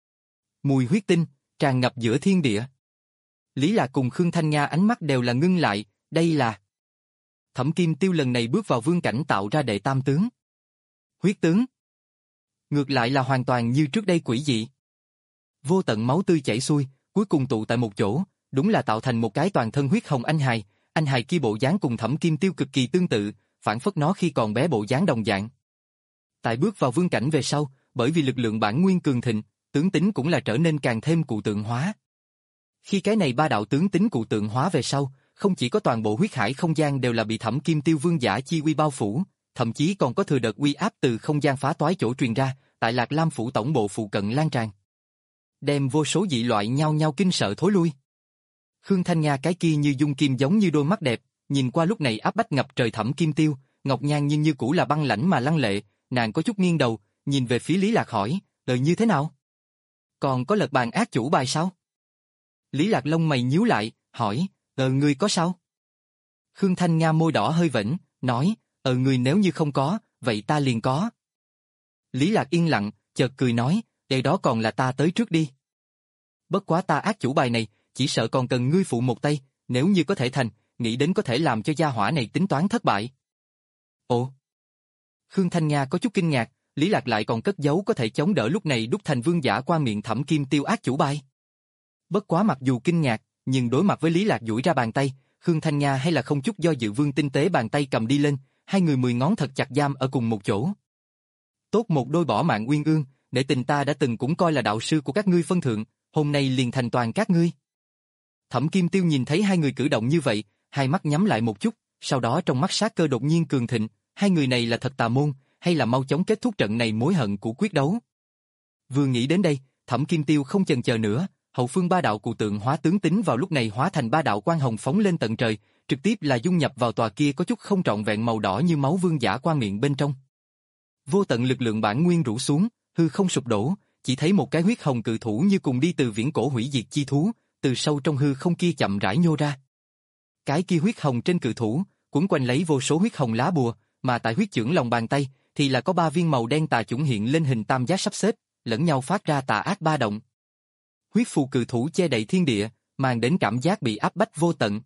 Mùi huyết tinh tràn ngập giữa thiên địa. Lý Lạc cùng Khương Thanh Nha ánh mắt đều là ngưng lại, đây là Thẩm Kim Tiêu lần này bước vào vương cảnh tạo ra đệ tam tướng. Huyết tướng. Ngược lại là hoàn toàn như trước đây quỷ dị. Vô tận máu tươi chảy xuôi, cuối cùng tụ tại một chỗ, đúng là tạo thành một cái toàn thân huyết hồng anh hài, anh hài kia bộ dáng cùng Thẩm Kim Tiêu cực kỳ tương tự, phản phất nó khi còn bé bộ dáng đồng dạng. Tại bước vào vương cảnh về sau, bởi vì lực lượng bản nguyên cường thịnh, tướng tính cũng là trở nên càng thêm cụ tượng hóa. Khi cái này ba đạo tướng tính cụ tượng hóa về sau, không chỉ có toàn bộ huyết hải không gian đều là bị Thẩm Kim Tiêu vương giả chi uy bao phủ, thậm chí còn có thừa đợt uy áp từ không gian phá toái chỗ truyền ra, tại Lạc Lam phủ tổng bộ phụ cận lan tràn, đem vô số dị loại nhau nhau kinh sợ thối lui. Khương Thanh Nha cái kia như dung kim giống như đôi mắt đẹp, nhìn qua lúc này áp bách ngập trời Thẩm Kim Tiêu, ngọc nhan nhưng như cũ là băng lãnh mà lăng lệ, nàng có chút nghiêng đầu, nhìn về phía Lý Lạc hỏi, đời như thế nào? Còn có lật bàn ác chủ bài sao? Lý Lạc lông mày nhíu lại, hỏi, ờ ngươi có sao? Khương Thanh Nha môi đỏ hơi vểnh, nói, ờ ngươi nếu như không có, vậy ta liền có. Lý Lạc yên lặng, chợt cười nói, đây đó còn là ta tới trước đi. Bất quá ta ác chủ bài này, chỉ sợ còn cần ngươi phụ một tay, nếu như có thể thành, nghĩ đến có thể làm cho gia hỏa này tính toán thất bại. Ồ! Khương Thanh Nha có chút kinh ngạc, Lý Lạc lại còn cất giấu có thể chống đỡ lúc này đúc thành vương giả qua miệng Thẩm Kim Tiêu ác chủ bài. Bất quá mặc dù kinh ngạc, nhưng đối mặt với Lý Lạc duỗi ra bàn tay, Khương Thanh Nha hay là không chút do dự vương tinh tế bàn tay cầm đi lên, hai người mười ngón thật chặt giam ở cùng một chỗ. Tốt một đôi bỏ mạng uyên ương, để tình ta đã từng cũng coi là đạo sư của các ngươi phân thượng, hôm nay liền thành toàn các ngươi. Thẩm Kim Tiêu nhìn thấy hai người cử động như vậy, hai mắt nhắm lại một chút, sau đó trong mắt sát cơ đột nhiên cường thịnh, hai người này là thật tà môn, hay là mau chóng kết thúc trận này mối hận của quyết đấu. Vừa nghĩ đến đây, Thẩm Kim Tiêu không chần chờ nữa, hậu phương ba đạo cụ tượng hóa tướng tính vào lúc này hóa thành ba đạo quang hồng phóng lên tận trời, trực tiếp là dung nhập vào tòa kia có chút không trọn vẹn màu đỏ như máu vương giả qua miệng bên trong. Vô tận lực lượng bản nguyên rủ xuống, hư không sụp đổ, chỉ thấy một cái huyết hồng cự thủ như cùng đi từ viễn cổ hủy diệt chi thú, từ sâu trong hư không kia chậm rãi nhô ra. Cái kia huyết hồng trên cự thủ, quấn quanh lấy vô số huyết hồng lá bùa, mà tại huyết chưởng lòng bàn tay thì là có ba viên màu đen tà chủng hiện lên hình tam giác sắp xếp, lẫn nhau phát ra tà ác ba động. Huyết phù cự thủ che đậy thiên địa, mang đến cảm giác bị áp bách vô tận.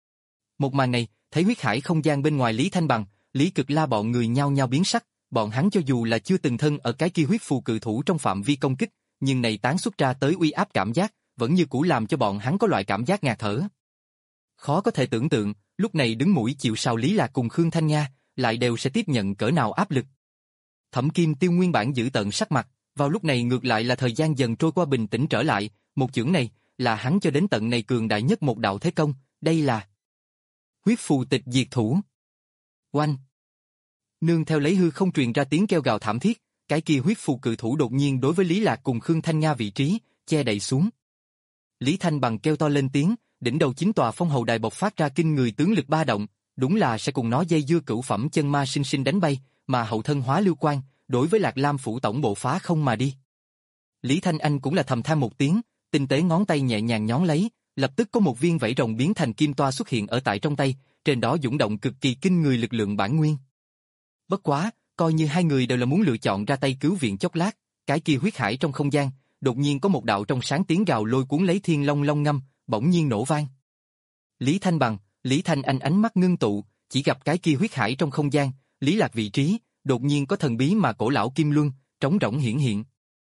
Một màn này, thấy huyết hải không gian bên ngoài Lý Thanh Bằng, Lý Cực La bọn người nhao nhao biến sắc, bọn hắn cho dù là chưa từng thân ở cái kia huyết phù cự thủ trong phạm vi công kích, nhưng này tán xuất ra tới uy áp cảm giác, vẫn như cũ làm cho bọn hắn có loại cảm giác ngạt thở. Khó có thể tưởng tượng, lúc này đứng mũi chịu sào Lý Lạc cùng Khương Thanh Nga, lại đều sẽ tiếp nhận cỡ nào áp lực. Thẩm Kim Tiêu nguyên bản giữ tợn sắc mặt, vào lúc này ngược lại là thời gian dần trôi qua bình tĩnh trở lại, một chưởng này, là hắn cho đến tận này cường đại nhất một đạo thế công, đây là huyết phù tịch diệt thủ. Oanh! Nương theo lấy hư không truyền ra tiếng kêu gào thảm thiết, cái kia huyết phù cự thủ đột nhiên đối với Lý Lạc cùng Khương Thanh Nga vị trí, che đậy xuống. Lý Thanh Bằng kêu to lên tiếng, đỉnh đầu chính tòa phong hầu đài bộc phát ra kinh người tướng lực ba động, đúng là sẽ cùng nó dây dưa cửu phẩm chân ma sinh sinh đánh bay, mà hậu thân hóa lưu quang, đối với Lạc Lam phủ tổng bộ phá không mà đi. Lý Thanh Anh cũng là thầm than một tiếng, tinh tế ngón tay nhẹ nhàng nhón lấy, lập tức có một viên vảy rồng biến thành kim toa xuất hiện ở tại trong tay, trên đó dũng động cực kỳ kinh người lực lượng bản nguyên. Bất quá, coi như hai người đều là muốn lựa chọn ra tay cứu viện chốc lát, cái kia huyết hải trong không gian, đột nhiên có một đạo trong sáng tiếng gào lôi cuốn lấy thiên long long ngâm, bỗng nhiên nổ vang. Lý Thanh Bằng, Lý Thanh Anh ánh mắt ngưng tụ, chỉ gặp cái kia huyết hải trong không gian, Lý Lạc vị trí, đột nhiên có thần bí mà cổ lão kim luân, trống rỗng hiển hiện.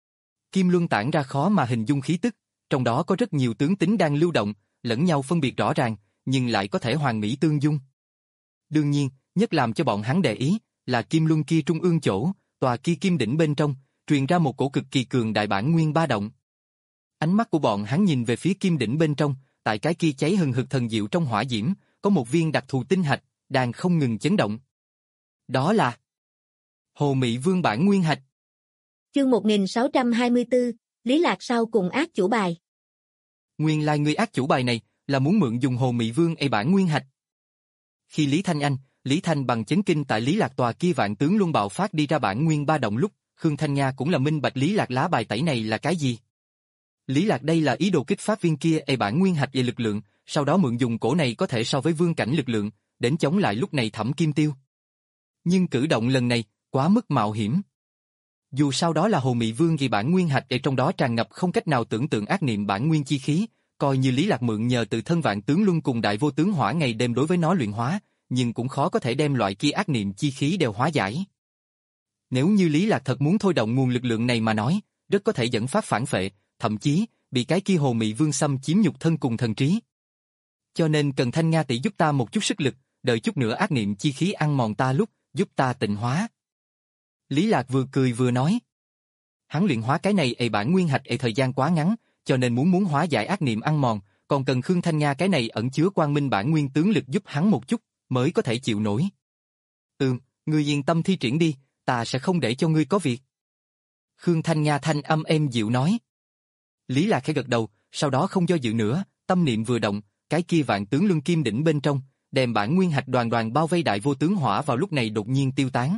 Kim luân tản ra khó mà hình dung khí tức, trong đó có rất nhiều tướng tính đang lưu động, lẫn nhau phân biệt rõ ràng, nhưng lại có thể hoàn mỹ tương dung. Đương nhiên, nhất làm cho bọn hắn để ý, là kim luân kia trung ương chỗ, tòa kia kim đỉnh bên trong, truyền ra một cổ cực kỳ cường đại bản nguyên ba động. Ánh mắt của bọn hắn nhìn về phía kim đỉnh bên trong, tại cái kia cháy hừng hực thần diệu trong hỏa diễm, có một viên đặc thù tinh hạch, đang không ngừng chấn động. Đó là Hồ Mị Vương bản nguyên hạch. Chương một nghìn sáu trăm hai mươi tư, Lý Lạc sau cùng ác chủ bài. Nguyên lai người ác chủ bài này, là muốn mượn dùng Hồ Mị Vương e bản nguyên hạch. Khi Lý Thanh Anh, Lý Thanh Bằng chấn kinh tại Lý Lạc tòa kia vạn tướng luân bạo phát đi ra bản nguyên ba động lúc, Khương Thanh Nga cũng là minh bạch Lý Lạc lá bài tẩy này là cái gì. Lý Lạc đây là ý đồ kích phát viên kia e bản nguyên hạch về lực lượng, sau đó mượn dùng cổ này có thể so với vương cảnh lực lượng, đến chống lại lúc này Thẩm Kim Tiêu. Nhưng cử động lần này, quá mức mạo hiểm. Dù sau đó là Hồ Mị Vương vì bản nguyên hạch ở trong đó tràn ngập không cách nào tưởng tượng ác niệm bản nguyên chi khí, coi như Lý Lạc mượn nhờ từ thân vạn tướng luân cùng đại vô tướng hỏa ngày đêm đối với nó luyện hóa, nhưng cũng khó có thể đem loại kia ác niệm chi khí đều hóa giải. Nếu như Lý Lạc thật muốn thôi động nguồn lực lượng này mà nói, rất có thể dẫn phát phản phệ, thậm chí bị cái kia Hồ Mị Vương xâm chiếm nhục thân cùng thần trí. Cho nên cần Thanh Nga tỷ giúp ta một chút sức lực, đợi chút nữa ác niệm chi khí ăn mòn ta lúc, giúp ta tịnh hóa. Lý Lạc vừa cười vừa nói. Hắn luyện hóa cái này ệ bản nguyên hạch ệ thời gian quá ngắn, cho nên muốn muốn hóa giải ác niệm ăn mòn, còn cần Khương Thanh Nga cái này ẩn chứa quang minh bản nguyên tướng lực giúp hắn một chút, mới có thể chịu nổi. Ừm, ngươi yên tâm thi triển đi, ta sẽ không để cho ngươi có việc. Khương Thanh Nga thanh âm êm dịu nói. Lý Lạc khẽ gật đầu, sau đó không do dự nữa, tâm niệm vừa động, cái kia vạn tướng luân kim đỉnh bên trong, đem bản nguyên hạch đoàn đoàn bao vây đại vô tướng hỏa vào lúc này đột nhiên tiêu tán.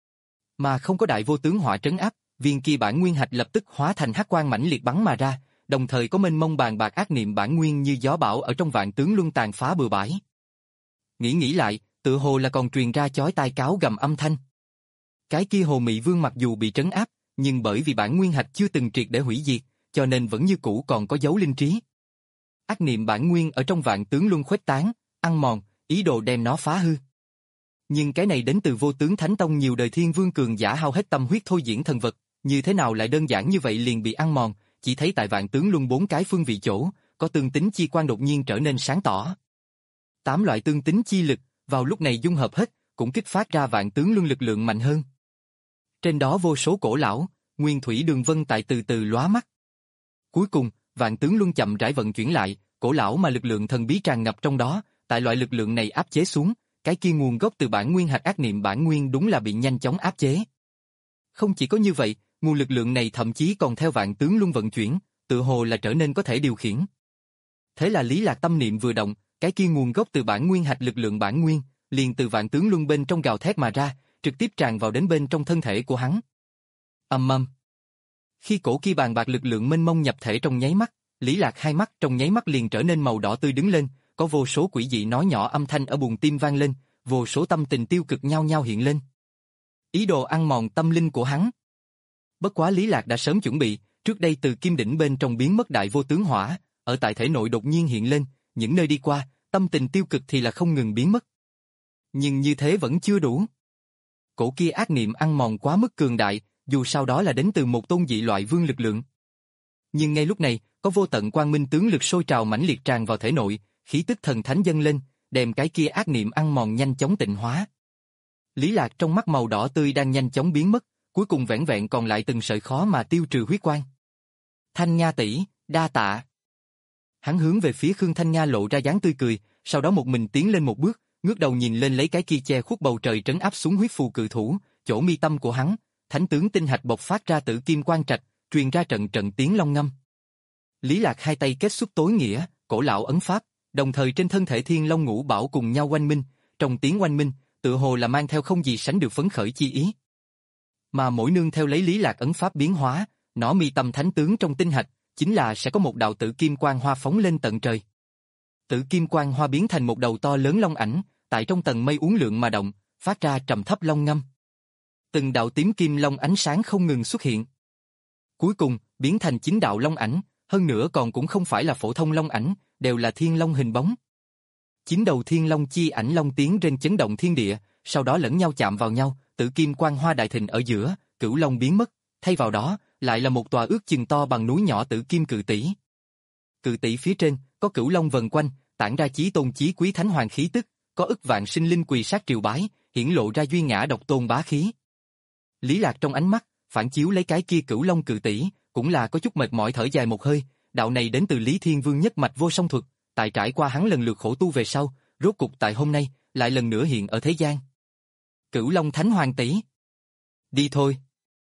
Mà không có đại vô tướng hỏa trấn áp, viên kia bản nguyên hạch lập tức hóa thành hắc quang mãnh liệt bắn mà ra, đồng thời có mênh mông bàn bạc ác niệm bản nguyên như gió bão ở trong vạn tướng luân tàn phá bừa bãi. Nghĩ nghĩ lại, tự hồ là còn truyền ra chói tai cáo gầm âm thanh. Cái kia Hồ Mị Vương mặc dù bị trấn áp, nhưng bởi vì bản nguyên hạch chưa từng triệt để hủy diệt, cho nên vẫn như cũ còn có dấu linh trí. Ác niệm bản nguyên ở trong vạn tướng luân khuếch tán, ăn mòn, ý đồ đem nó phá hư. Nhưng cái này đến từ vô tướng Thánh Tông nhiều đời thiên vương cường giả hao hết tâm huyết thôi diễn thần vật, như thế nào lại đơn giản như vậy liền bị ăn mòn, chỉ thấy tại vạn tướng luân bốn cái phương vị chỗ, có tương tính chi quan đột nhiên trở nên sáng tỏ. Tám loại tương tính chi lực, vào lúc này dung hợp hết, cũng kích phát ra vạn tướng luân lực lượng mạnh hơn. Trên đó vô số cổ lão, nguyên thủy đường vân tại từ từ lóa mắt. Cuối cùng, vạn tướng luân chậm rãi vận chuyển lại, cổ lão mà lực lượng thần bí tràn ngập trong đó, tại loại lực lượng này áp chế xuống, cái kia nguồn gốc từ bản nguyên hạt ác niệm bản nguyên đúng là bị nhanh chóng áp chế. Không chỉ có như vậy, nguồn lực lượng này thậm chí còn theo vạn tướng luân vận chuyển, tự hồ là trở nên có thể điều khiển. Thế là Lý Lạc tâm niệm vừa động, cái kia nguồn gốc từ bản nguyên hạch lực lượng bản nguyên, liền từ vạn tướng luân bên trong gào thét mà ra, trực tiếp tràn vào đến bên trong thân thể của hắn. Ầm ầm. Khi cổ kia bàn bạc lực lượng mênh mông nhập thể trong nháy mắt, Lý Lạc hai mắt trong nháy mắt liền trở nên màu đỏ tươi đứng lên, có vô số quỷ dị nói nhỏ âm thanh ở buồng tim vang lên, vô số tâm tình tiêu cực nhau nhau hiện lên. Ý đồ ăn mòn tâm linh của hắn. Bất quá Lý Lạc đã sớm chuẩn bị, trước đây từ kim đỉnh bên trong biến mất đại vô tướng hỏa, ở tại thể nội đột nhiên hiện lên, những nơi đi qua, tâm tình tiêu cực thì là không ngừng biến mất. Nhưng như thế vẫn chưa đủ. Cổ kia ác niệm ăn mòn quá mức cường đại, dù sau đó là đến từ một tôn dị loại vương lực lượng. Nhưng ngay lúc này, có vô tận quang minh tướng lực sôi trào mãnh liệt tràn vào thể nội, khí tức thần thánh dâng lên, đem cái kia ác niệm ăn mòn nhanh chóng tịnh hóa. Lý Lạc trong mắt màu đỏ tươi đang nhanh chóng biến mất, cuối cùng vẻn vẹn còn lại từng sợi khó mà tiêu trừ huyết quang. Thanh Nga tỷ, đa tạ. Hắn hướng về phía Khương Thanh Nga lộ ra dáng tươi cười, sau đó một mình tiến lên một bước, ngước đầu nhìn lên lấy cái kia che khuất bầu trời trấn áp xuống huyết phù cự thủ, chỗ mi tâm của hắn, thánh tướng tinh hạch bộc phát ra tử kim quang trạch, truyền ra trận trận tiếng long ngâm. Lý Lạc hai tay kết xuất tối nghĩa, cổ lão ấn pháp, đồng thời trên thân thể thiên long ngũ bảo cùng nhau oanh minh, trong tiếng oanh minh, tựa hồ là mang theo không gì sánh được phấn khởi chi ý. Mà mỗi nương theo lấy Lý Lạc ấn pháp biến hóa, nó mi tâm thánh tướng trong tinh hạch, chính là sẽ có một đạo tử kim quang hoa phóng lên tận trời. Tử kim quang hoa biến thành một đầu to lớn long ảnh, tại trong tầng mây uốn lượn mà động, phát ra trầm thấp long ngâm. Từng đạo tím kim long ánh sáng không ngừng xuất hiện. Cuối cùng, biến thành chín đạo long ảnh, hơn nữa còn cũng không phải là phổ thông long ảnh, đều là thiên long hình bóng. Chín đầu thiên long chi ảnh long tiến trên chấn động thiên địa, sau đó lẫn nhau chạm vào nhau, tử kim quang hoa đại thịnh ở giữa, cửu long biến mất, thay vào đó, lại là một tòa ước chừng to bằng núi nhỏ tử kim cự tỷ. Cự tỷ phía trên, có cửu long vần quanh, tản ra chí tôn chí quý thánh hoàng khí tức, có ức vạn sinh linh quỳ sát triều bái, hiển lộ ra duy ngã độc tôn bá khí. Lý Lạc trong ánh mắt, phản chiếu lấy cái kia cửu long cự tỷ, cũng là có chút mệt mỏi thở dài một hơi, đạo này đến từ Lý Thiên Vương nhất mạch vô song thuật, tại trải qua hắn lần lượt khổ tu về sau, rốt cục tại hôm nay, lại lần nữa hiện ở thế gian. Cửu long thánh hoàng tỷ. Đi thôi.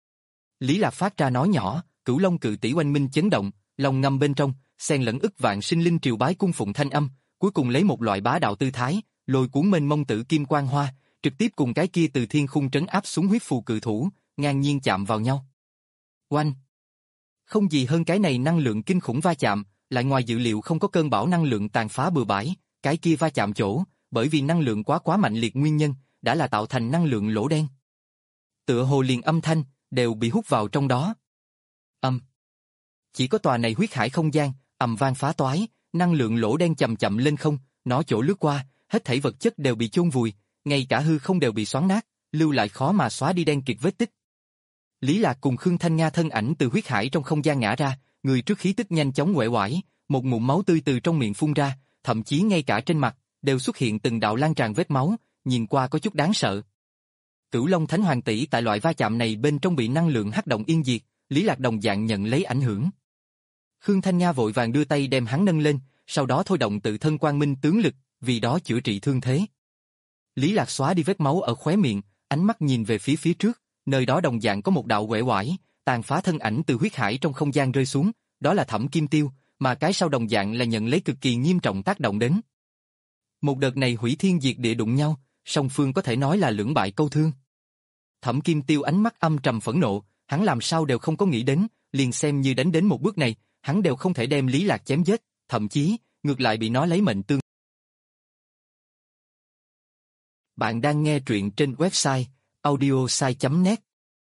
Lý Lạc phát ra nói nhỏ, cửu long cự tỷ oanh minh chấn động, lòng ngâm bên trong, xen lẫn ức vạn sinh linh triều bái cung phụng thanh âm, cuối cùng lấy một loại bá đạo tư thái, lôi cuốn mênh mông tử kim quang hoa, trực tiếp cùng cái kia từ thiên khung trấn áp xuống huyết phù cự thủ, ngang nhiên chạm vào nhau. Oanh! Không gì hơn cái này năng lượng kinh khủng va chạm, lại ngoài dự liệu không có cơn bão năng lượng tàn phá bừa bãi, cái kia va chạm chỗ, bởi vì năng lượng quá quá mạnh liệt nguyên nhân, đã là tạo thành năng lượng lỗ đen. Tựa hồ liền âm thanh, đều bị hút vào trong đó. Âm. Chỉ có tòa này huyết hải không gian, ầm vang phá toái, năng lượng lỗ đen chậm chậm lên không, nó chỗ lướt qua, hết thảy vật chất đều bị chôn vùi, ngay cả hư không đều bị xoắn nát, lưu lại khó mà xóa đi đen kịt vết tích. Lý Lạc cùng Khương Thanh Nga thân ảnh từ huyết hải trong không gian ngã ra, người trước khí tức nhanh chóng uể oải, một ngụm máu tươi từ trong miệng phun ra, thậm chí ngay cả trên mặt đều xuất hiện từng đạo lan tràn vết máu, nhìn qua có chút đáng sợ. Cửu Long Thánh Hoàng tỷ tại loại va chạm này bên trong bị năng lượng hắc động yên diệt, Lý Lạc đồng dạng nhận lấy ảnh hưởng. Khương Thanh Nga vội vàng đưa tay đem hắn nâng lên, sau đó thôi động tự thân quang minh tướng lực, vì đó chữa trị thương thế. Lý Lạc xóa đi vết máu ở khóe miệng, ánh mắt nhìn về phía phía trước, nơi đó đồng dạng có một đạo uể oải, tàn phá thân ảnh từ huyết hải trong không gian rơi xuống, đó là Thẩm Kim Tiêu, mà cái sau đồng dạng là nhận lấy cực kỳ nghiêm trọng tác động đến. Một đợt này hủy thiên diệt địa đụng nhau, song phương có thể nói là lưỡng bại câu thương. Thẩm Kim Tiêu ánh mắt âm trầm phẫn nộ, hắn làm sao đều không có nghĩ đến, liền xem như đánh đến một bước này, hắn đều không thể đem Lý Lạc chém giết, thậm chí, ngược lại bị nó lấy mệnh tương. Bạn đang nghe truyện trên website audiosai chấm net.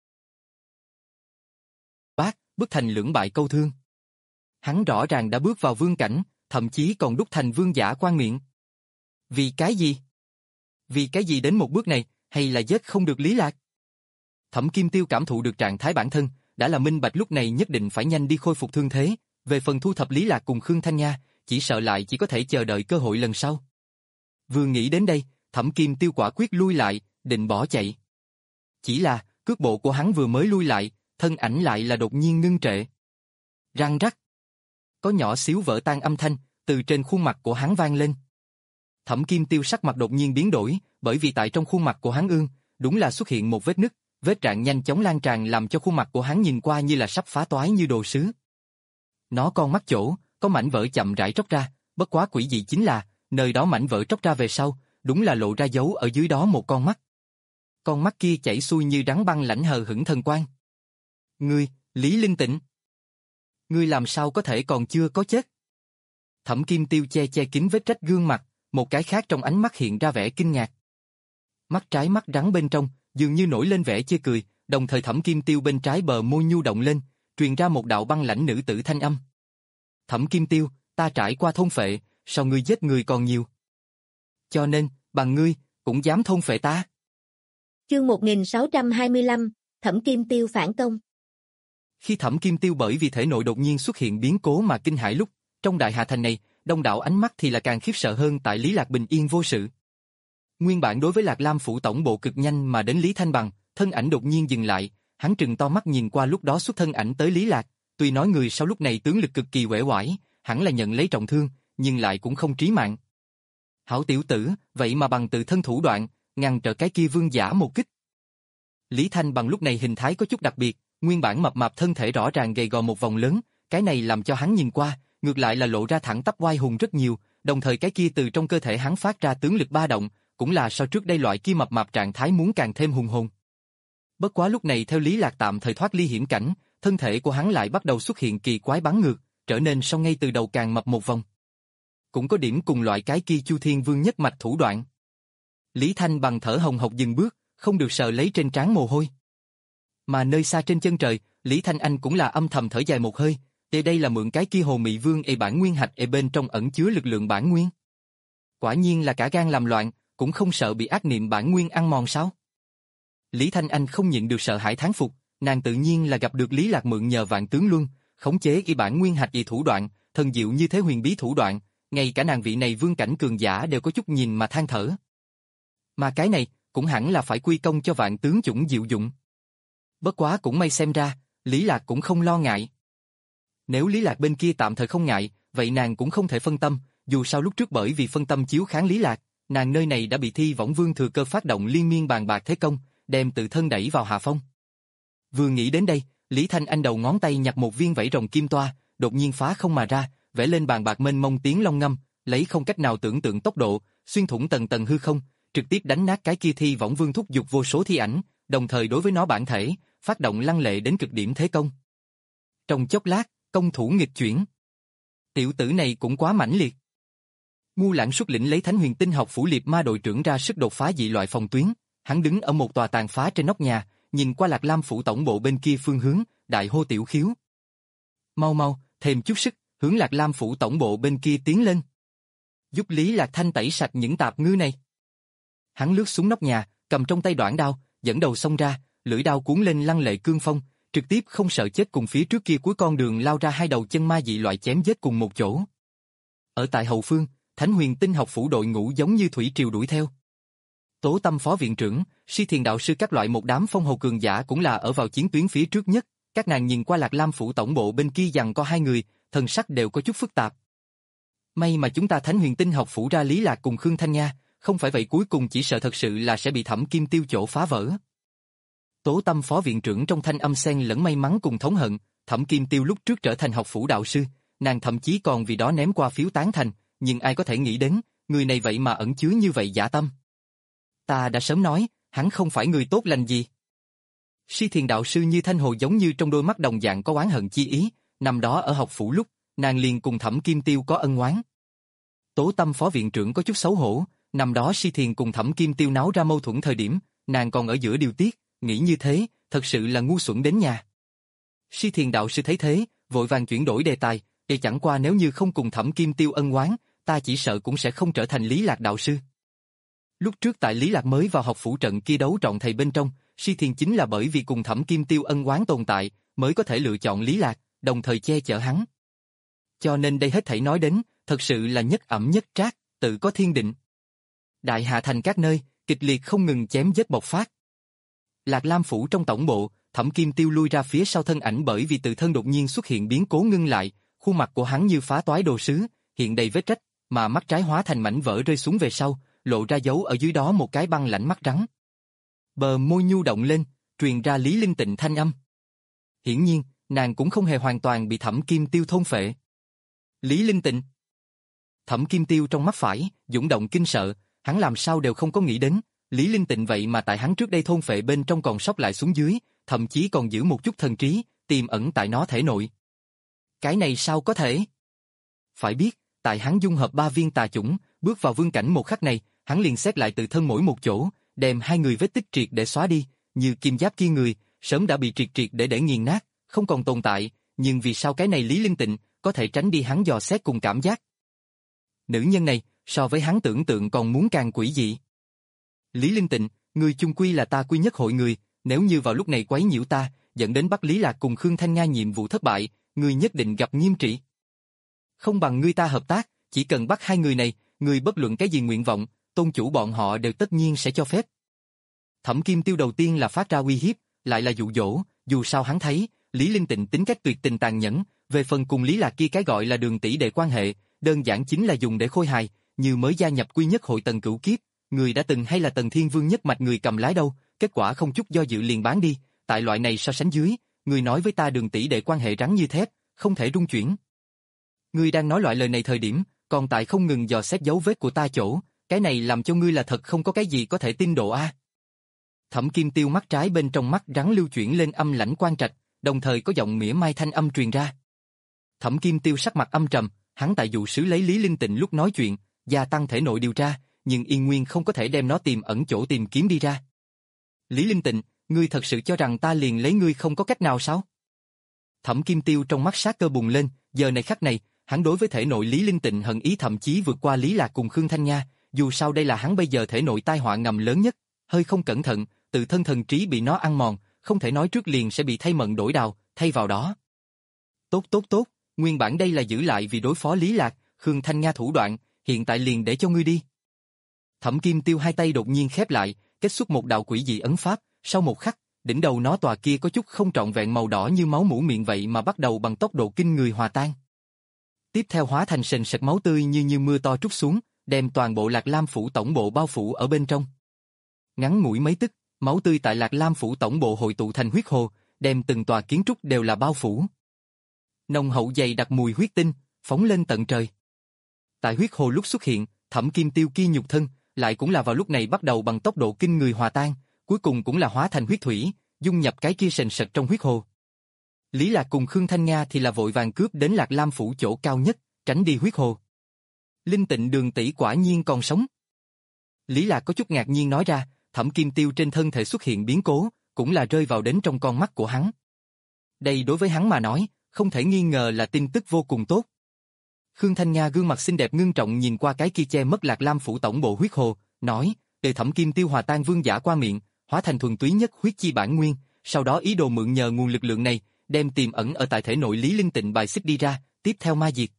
Bác, bức thành lưỡng bại câu thương. Hắn rõ ràng đã bước vào vương cảnh, thậm chí còn đúc thành vương giả quan miệng. Vì cái gì? Vì cái gì đến một bước này, hay là giết không được Lý Lạc? Thẩm Kim Tiêu cảm thụ được trạng thái bản thân, đã là minh bạch lúc này nhất định phải nhanh đi khôi phục thương thế, về phần thu thập Lý Lạc cùng Khương Thanh Nga, chỉ sợ lại chỉ có thể chờ đợi cơ hội lần sau. Vừa nghĩ đến đây, Thẩm Kim Tiêu quả quyết lui lại, định bỏ chạy. Chỉ là, cước bộ của hắn vừa mới lui lại, thân ảnh lại là đột nhiên ngưng trệ. Răng rắc. Có nhỏ xíu vỡ tan âm thanh, từ trên khuôn mặt của hắn vang lên. Thẩm Kim Tiêu sắc mặt đột nhiên biến đổi, bởi vì tại trong khuôn mặt của hắn ương, đúng là xuất hiện một vết nứt, vết rạn nhanh chóng lan tràn làm cho khuôn mặt của hắn nhìn qua như là sắp phá toái như đồ sứ. Nó con mắt chỗ, có mảnh vỡ chậm rãi tróc ra, bất quá quỷ dị chính là, Nơi đó mảnh vỡ tróc ra về sau, đúng là lộ ra dấu ở dưới đó một con mắt. Con mắt kia chảy xuôi như rắn băng lãnh hờ hững thần quang. Ngươi, Lý Linh Tịnh. Ngươi làm sao có thể còn chưa có chết? Thẩm Kim Tiêu che che kín vết rách gương mặt, một cái khác trong ánh mắt hiện ra vẻ kinh ngạc. Mắt trái mắt rắn bên trong, dường như nổi lên vẻ chê cười, đồng thời Thẩm Kim Tiêu bên trái bờ môi nhu động lên, truyền ra một đạo băng lãnh nữ tử thanh âm. Thẩm Kim Tiêu, ta trải qua thôn phệ, sao ngươi giết người còn nhiều? Cho nên, bằng ngươi, cũng dám thôn phệ ta? Chương một nghìn sáu trăm hai mươi lăm, Thẩm Kim Tiêu phản công. Khi Thẩm Kim Tiêu bởi vì thể nội đột nhiên xuất hiện biến cố mà kinh hãi lúc, trong Đại Hà Thành này, đông đảo ánh mắt thì là càng khiếp sợ hơn tại Lý Lạc bình yên vô sự. Nguyên bản đối với Lạc Lam phủ tổng bộ cực nhanh mà đến Lý Thanh Bằng, thân ảnh đột nhiên dừng lại, hắn trừng to mắt nhìn qua lúc đó xuất thân ảnh tới Lý Lạc, tuy nói người sau lúc này tướng lực cực kỳ uể oải, hẳn là nhận lấy trọng thương, nhưng lại cũng không trí mạng. Hảo tiểu tử, vậy mà bằng tự thân thủ đoạn, ngăn trở cái kia vương giả một kích. Lý Thanh Bằng lúc này hình thái có chút đặc biệt, nguyên bản mập mạp thân thể rõ ràng gầy gò một vòng lớn, cái này làm cho hắn nhìn qua, ngược lại là lộ ra thẳng tắp oai hùng rất nhiều, đồng thời cái kia từ trong cơ thể hắn phát ra tướng lực ba động, cũng là so trước đây loại kia mập mạp trạng thái muốn càng thêm hùng hồn. Bất quá lúc này theo Lý Lạc tạm thời thoát ly hiểm cảnh, thân thể của hắn lại bắt đầu xuất hiện kỳ quái bắn ngược, trở nên so ngay từ đầu càng mập một vòng. Cũng có điểm cùng loại cái kia Chu Thiên Vương nhất mạch thủ đoạn. Lý Thanh Bằng thở hồng hộc dừng bước, không được sờ lấy trên trán mồ hôi. Mà nơi xa trên chân trời, Lý Thanh Anh cũng là âm thầm thở dài một hơi, để đây là mượn cái kia Hồ Mị Vương e bản nguyên hạch e bên trong ẩn chứa lực lượng bản nguyên. Quả nhiên là cả gan làm loạn, cũng không sợ bị ác niệm bản nguyên ăn mòn sao? Lý Thanh Anh không nhịn được sợ hãi thán phục, nàng tự nhiên là gặp được Lý Lạc mượn nhờ Vạn Tướng Luân, khống chế y bản nguyên hạch y thủ đoạn, thần diệu như thế huyền bí thủ đoạn, ngay cả nàng vị này vương cảnh cường giả đều có chút nhìn mà than thở. Mà cái này, cũng hẳn là phải quy công cho Vạn Tướng chủng diệu dụng. Bất quá cũng may xem ra, Lý Lạc cũng không lo ngại. Nếu Lý Lạc bên kia tạm thời không ngại, vậy nàng cũng không thể phân tâm, dù sao lúc trước bởi vì phân tâm chiếu kháng Lý Lạc, nàng nơi này đã bị Thi Võng Vương thừa cơ phát động liên miên bàn bạc thế công, đem tự thân đẩy vào hạ phong. Vừa nghĩ đến đây, Lý Thanh Anh đầu ngón tay nhặt một viên vảy rồng kim toa, đột nhiên phá không mà ra, vẽ lên bàn bạc mênh mông tiếng long ngâm, lấy không cách nào tưởng tượng tốc độ, xuyên thủng tầng tầng hư không, trực tiếp đánh nát cái kia Thi Võng Vương thúc giục vô số thi ảnh, đồng thời đối với nó bản thể, phát động lăng lệ đến cực điểm thế công. Trong chốc lát, công thủ nghịch chuyển. Tiểu tử này cũng quá mãnh liệt. Ngu Lãng xuất lĩnh lấy Thánh Huyền Tinh học phủ liệt ma đội trưởng ra sức đột phá dị loại phòng tuyến, hắn đứng ở một tòa tàn phá trên nóc nhà, nhìn qua Lạc Lam phủ tổng bộ bên kia phương hướng, đại hô tiểu khiếu. Mau mau, thêm chút sức, hướng Lạc Lam phủ tổng bộ bên kia tiến lên. Giúp Lý Lạc Thanh tẩy sạch những tạp ngư này. Hắn lướt xuống nóc nhà, cầm trong tay đoạn đao, dẫn đầu xông ra, lưỡi đao cuốn lên lăng lệ cương phong, trực tiếp không sợ chết cùng phía trước kia cuối con đường lao ra hai đầu chân ma dị loại chém giết cùng một chỗ. Ở tại hậu phương, Thánh Huyền Tinh học phủ đội ngũ giống như thủy triều đuổi theo. Tố Tâm phó viện trưởng, Si Thiền đạo sư các loại một đám phong hầu cường giả cũng là ở vào chiến tuyến phía trước nhất, các nàng nhìn qua Lạc Lam phủ tổng bộ bên kia giằng co hai người, thần sắc đều có chút phức tạp. May mà chúng ta Thánh Huyền Tinh học phủ ra Lý Lạc cùng Khương Thanh Nha, không phải vậy cuối cùng chỉ sợ thật sự là sẽ bị Thẩm Kim Tiêu chỗ phá vỡ. Tố Tâm phó viện trưởng trong thanh âm xen lẫn may mắn cùng thống hận, Thẩm Kim Tiêu lúc trước trở thành học phủ đạo sư, nàng thậm chí còn vì đó ném qua phiếu tán thành, nhưng ai có thể nghĩ đến, người này vậy mà ẩn chứa như vậy dã tâm. Ta đã sớm nói, hắn không phải người tốt lành gì. Si Thiền đạo sư như thanh hồ giống như trong đôi mắt đồng dạng có oán hận chi ý, năm đó ở học phủ lúc, nàng liền cùng Thẩm Kim Tiêu có ân oán. Tố Tâm phó viện trưởng có chút xấu hổ, năm đó Si Thiền cùng Thẩm Kim Tiêu náo ra mâu thuẫn thời điểm, nàng còn ở giữa điều tiết, nghĩ như thế, thật sự là ngu xuẩn đến nhà. Si Thiền đạo sư thấy thế, vội vàng chuyển đổi đề tài, để chẳng qua nếu như không cùng Thẩm Kim Tiêu ân oán, ta chỉ sợ cũng sẽ không trở thành Lý Lạc đạo sư. Lúc trước tại Lý Lạc mới vào học phủ trận kia đấu trọng thầy bên trong, Si Thiền chính là bởi vì cùng Thẩm Kim Tiêu ân oán tồn tại, mới có thể lựa chọn Lý Lạc, đồng thời che chở hắn. Cho nên đây hết thảy nói đến, thật sự là nhất ẩm nhất trác, tự có thiên định. Đại Hạ thành các nơi, kịch liệt không ngừng chém giết bộc phát. Lạc Lam phủ trong tổng bộ, Thẩm Kim Tiêu lui ra phía sau thân ảnh bởi vì tự thân đột nhiên xuất hiện biến cố ngưng lại, khuôn mặt của hắn như phá toái đồ sứ, hiện đầy vết rách, mà mắt trái hóa thành mảnh vỡ rơi xuống về sau, lộ ra dấu ở dưới đó một cái băng lãnh mắt rắn. Bờ môi nhu động lên, truyền ra Lý Linh Tịnh thanh âm. Hiển nhiên, nàng cũng không hề hoàn toàn bị Thẩm Kim Tiêu thôn phệ. Lý Linh Tịnh. Thẩm Kim Tiêu trong mắt phải, dũng động kinh sợ, hắn làm sao đều không có nghĩ đến, Lý Linh Tịnh vậy mà tại hắn trước đây thôn phệ bên trong còn sót lại xuống dưới, thậm chí còn giữ một chút thần trí, tiềm ẩn tại nó thể nội. Cái này sao có thể? Phải biết, tại hắn dung hợp ba viên tà chủng, bước vào vương cảnh một khắc này, hắn liền xét lại tự thân mỗi một chỗ, đem hai người vết tích triệt để xóa đi, như kim giáp kia người, sớm đã bị triệt triệt để để nghiền nát, không còn tồn tại, nhưng vì sao cái này Lý Linh Tịnh có thể tránh đi hắn dò xét cùng cảm giác? Nữ nhân này, so với hắn tưởng tượng còn muốn càng quỷ dị. Lý Linh Tịnh, người chung quy là ta quy nhất hội người, nếu như vào lúc này quấy nhiễu ta, dẫn đến bắt Lý Lạc cùng Khương Thanh Nga nhiệm vụ thất bại, người nhất định gặp nghiêm trị. Không bằng ngươi ta hợp tác, chỉ cần bắt hai người này, người bất luận cái gì nguyện vọng, tôn chủ bọn họ đều tất nhiên sẽ cho phép. Thẩm Kim Tiêu đầu tiên là phát ra uy hiếp, lại là dụ dỗ, dù sao hắn thấy, Lý Linh Tịnh tính cách tuyệt tình tàn nhẫn, về phần cùng Lý Lạc kia cái gọi là đường tỷ đệ quan hệ, đơn giản chính là dùng để khôi hài, như mới gia nhập quy nhất hội tầng cửu kiếp, người đã từng hay là tầng thiên vương nhất mạch người cầm lái đâu, kết quả không chút do dự liền bán đi, tại loại này so sánh dưới, người nói với ta đường tỷ đệ quan hệ rắn như thép, không thể rung chuyển. Ngươi đang nói loại lời này thời điểm, còn tại không ngừng dò xét dấu vết của ta chỗ, cái này làm cho ngươi là thật không có cái gì có thể tin độ a. Thẩm Kim Tiêu mắt trái bên trong mắt rắn lưu chuyển lên âm lãnh quan trạch, đồng thời có giọng mỉa mai thanh âm truyền ra. Thẩm Kim Tiêu sắc mặt âm trầm, hắn tại dụ sứ lấy Lý Linh Tịnh lúc nói chuyện, gia tăng thể nội điều tra, nhưng yên nguyên không có thể đem nó tìm ẩn chỗ tìm kiếm đi ra. Lý Linh Tịnh, ngươi thật sự cho rằng ta liền lấy ngươi không có cách nào sao? Thẩm Kim Tiêu trong mắt sát cơ bùng lên, giờ này khắc này, hắn đối với thể nội Lý Linh Tịnh hận ý thậm chí vượt qua Lý Lạc cùng Khương Thanh Nga, dù sao đây là hắn bây giờ thể nội tai họa ngầm lớn nhất, hơi không cẩn thận, tự thân thần trí bị nó ăn mòn, không thể nói trước liền sẽ bị thay mận đổi đào, thay vào đó. Tốt tốt tốt, nguyên bản đây là giữ lại vì đối phó Lý Lạc, Khương Thanh Nga thủ đoạn, hiện tại liền để cho ngươi đi. Thẩm Kim Tiêu hai tay đột nhiên khép lại, kết xuất một đạo quỷ dị ấn pháp, sau một khắc, đỉnh đầu nó tòa kia có chút không trọn vẹn màu đỏ như máu mũ miệng vậy mà bắt đầu bằng tốc độ kinh người hòa tan. Tiếp theo hóa thành sền sệt máu tươi như như mưa to trút xuống, đem toàn bộ Lạc Lam phủ tổng bộ bao phủ ở bên trong. Ngắn ngủi mấy tức, máu tươi tại Lạc Lam phủ tổng bộ hội tụ thành huyết hồ, đem từng tòa kiến trúc đều là bao phủ. Nồng hậu dày đặc mùi huyết tinh, phóng lên tận trời. Tại huyết hồ lúc xuất hiện, Thẩm Kim Tiêu kia nhục thân, lại cũng là vào lúc này bắt đầu bằng tốc độ kinh người hòa tan, cuối cùng cũng là hóa thành huyết thủy, dung nhập cái kia sền sệt trong huyết hồ. Lý Lạc cùng Khương Thanh Nga thì là vội vàng cướp đến Lạc Lam phủ chỗ cao nhất, tránh đi huyết hồ. Linh Tịnh đường tỷ quả nhiên còn sống. Lý Lạc có chút ngạc nhiên nói ra, Thẩm Kim Tiêu trên thân thể xuất hiện biến cố, cũng là rơi vào đến trong con mắt của hắn. Đây đối với hắn mà nói, không thể nghi ngờ là tin tức vô cùng tốt. Khương Thanh Nga gương mặt xinh đẹp ngưng trọng nhìn qua cái kia che mất Lạc Lam phủ tổng bộ huyết hồ, nói, để Thẩm Kim Tiêu hòa tan vương giả qua miệng, hóa thành thuần túy nhất huyết chi bản nguyên, sau đó ý đồ mượn nhờ nguồn lực lượng này, đem tiềm ẩn ở tại thể nội Lý Linh Tịnh bài xích đi ra, tiếp theo ma diệt.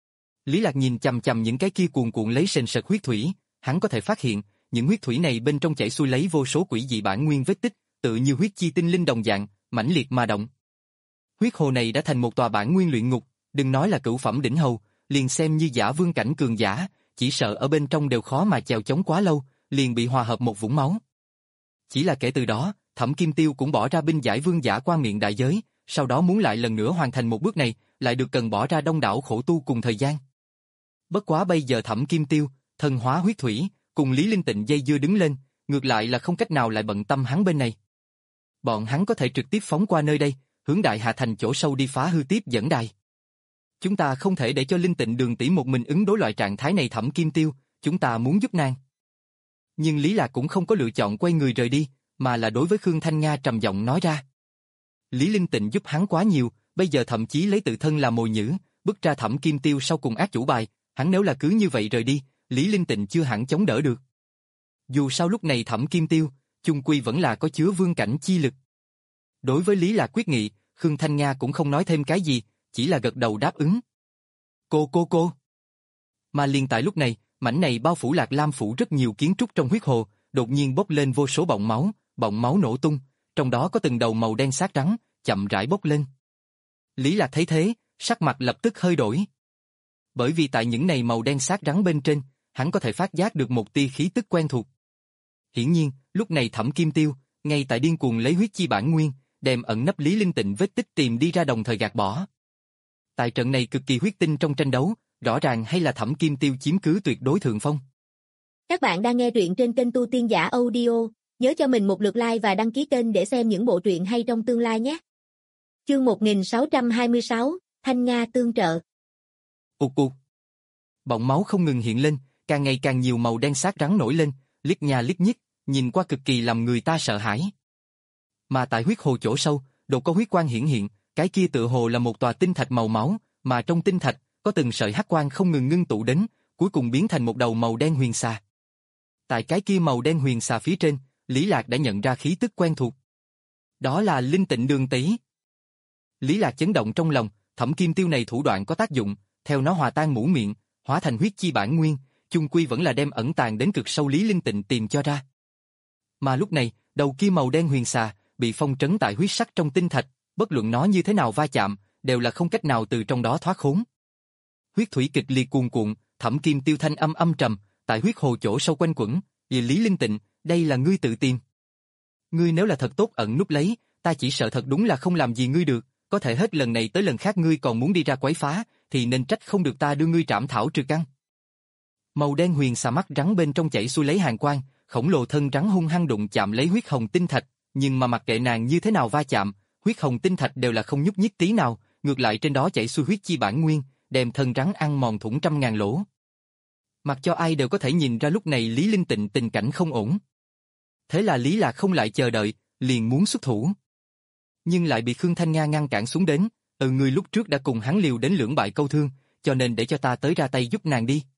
Lý Lạc nhìn chằm chằm những cái kia cuồn cuộn lấy sền sệt huyết thủy, hắn có thể phát hiện, những huyết thủy này bên trong chảy xuôi lấy vô số quỷ dị bản nguyên vết tích, tự như huyết chi tinh linh đồng dạng, mãnh liệt mà động. Huyết hồ này đã thành một tòa bản nguyên luyện ngục, đừng nói là cửu phẩm đỉnh hầu, liền xem như giả vương cảnh cường giả, chỉ sợ ở bên trong đều khó mà chèo chống quá lâu, liền bị hòa hợp một vũng máu. Chỉ là kể từ đó, Thẩm Kim Tiêu cũng bỏ ra binh giải vương giả qua miệng đại giới, sau đó muốn lại lần nữa hoàn thành một bước này, lại được cần bỏ ra đông đảo khổ tu cùng thời gian. Bất quá bây giờ Thẩm Kim Tiêu, thần hóa huyết thủy, cùng Lý Linh Tịnh dây dưa đứng lên, ngược lại là không cách nào lại bận tâm hắn bên này. Bọn hắn có thể trực tiếp phóng qua nơi đây, hướng Đại Hà Thành chỗ sâu đi phá hư tiếp dẫn đài. Chúng ta không thể để cho Linh Tịnh đường tỷ một mình ứng đối loại trạng thái này. Thẩm Kim Tiêu, chúng ta muốn giúp nàng. Nhưng Lý Lạc cũng không có lựa chọn quay người rời đi, mà là đối với Khương Thanh Nga trầm giọng nói ra. Lý Linh Tịnh giúp hắn quá nhiều, bây giờ thậm chí lấy tự thân làm mồi nhử, bức ra Thẩm Kim Tiêu sau cùng ác chủ bài, hắn nếu là cứ như vậy rời đi, Lý Linh Tịnh chưa hẳn chống đỡ được. Dù sao lúc này Thẩm Kim Tiêu, chung quy vẫn là có chứa vương cảnh chi lực. Đối với Lý Lạc quyết nghị, Khương Thanh Nga cũng không nói thêm cái gì, chỉ là gật đầu đáp ứng. Cô cô cô. Mà liền tại lúc này, mảnh này bao phủ Lạc Lam phủ rất nhiều kiến trúc trong huyết hồ, đột nhiên bốc lên vô số bọng máu, bọng máu nổ tung, trong đó có từng đầu màu đen xác rắn, chậm rãi bốc lên. Lý Lạc thấy thế, sắc mặt lập tức hơi đổi. Bởi vì tại những này màu đen xác rắn bên trên, hắn có thể phát giác được một tia khí tức quen thuộc. Hiển nhiên, lúc này Thẩm Kim Tiêu, ngay tại điên cuồng lấy huyết chi bản nguyên, đem ẩn nấp Lý Linh Tịnh vết tích tìm đi ra đồng thời gạt bỏ. Tại trận này cực kỳ huyết tinh trong tranh đấu, rõ ràng hay là Thẩm Kim Tiêu chiếm cứ tuyệt đối thượng phong. Các bạn đang nghe truyện trên kênh Tu Tiên Giả Audio, nhớ cho mình một lượt like và đăng ký kênh để xem những bộ truyện hay trong tương lai nhé. Chương một nghìn sáu trăm hai mươi sáu, Thanh Nga tương trợ. Ục ục. Bọng máu không ngừng hiện lên, càng ngày càng nhiều màu đen xác rắn nổi lên, liếc nha liếc nhích, nhìn qua cực kỳ làm người ta sợ hãi. Mà tại huyết hồ chỗ sâu, đột có huyết quang hiển hiện, cái kia tựa hồ là một tòa tinh thạch màu máu, mà trong tinh thạch có từng sợi hắc quang không ngừng ngưng tụ đến, cuối cùng biến thành một đầu màu đen huyền xà. Tại cái kia màu đen huyền xà phía trên, Lý Lạc đã nhận ra khí tức quen thuộc. Đó là Linh Tịnh Đường Tỷ. Lý Lạc chấn động trong lòng, Thẩm Kim Tiêu này thủ đoạn có tác dụng, theo nó hòa tan mũ miệng, hóa thành huyết chi bản nguyên, chung quy vẫn là đem ẩn tàng đến cực sâu Lý Linh Tịnh tìm cho ra. Mà lúc này, đầu kia màu đen huyền xà bị phong trấn tại huyết sắc trong tinh thạch, bất luận nó như thế nào va chạm, đều là không cách nào từ trong đó thoát khốn. Huyết thủy kịch liệt cuồn cuộn, Thẩm Kim Tiêu thanh âm âm trầm, tại huyết hồ chỗ sâu quanh quẩn, "Vì Lý Linh Tịnh, đây là ngươi tự tìm. Ngươi nếu là thật tốt ẩn núp lấy, ta chỉ sợ thật đúng là không làm gì ngươi được, có thể hết lần này tới lần khác ngươi còn muốn đi ra quấy phá, thì nên trách không được ta đưa ngươi trảm thảo trừ căn." Màu đen huyền xà mắt rắn bên trong chảy xuôi lấy hàn quang, khổng lồ thân rắn hung hăng đụng chạm lấy huyết hồng tinh thạch, nhưng mà mặc kệ nàng như thế nào va chạm, huyết hồng tinh thạch đều là không nhúc nhích tí nào, ngược lại trên đó chảy xuôi huyết chi bản nguyên, đem thân rắn ăn mòn thủng trăm ngàn lỗ. Mặc cho ai đều có thể nhìn ra lúc này Lý Linh Tịnh tình cảnh không ổn. Thế là Lý Lạc không lại chờ đợi, liền muốn xuất thủ. Nhưng lại bị Khương Thanh Nga ngăn cản xuống đến, "Ừ, ngươi lúc trước đã cùng hắn liều đến lưỡng bại câu thương, cho nên để cho ta tới ra tay giúp nàng đi.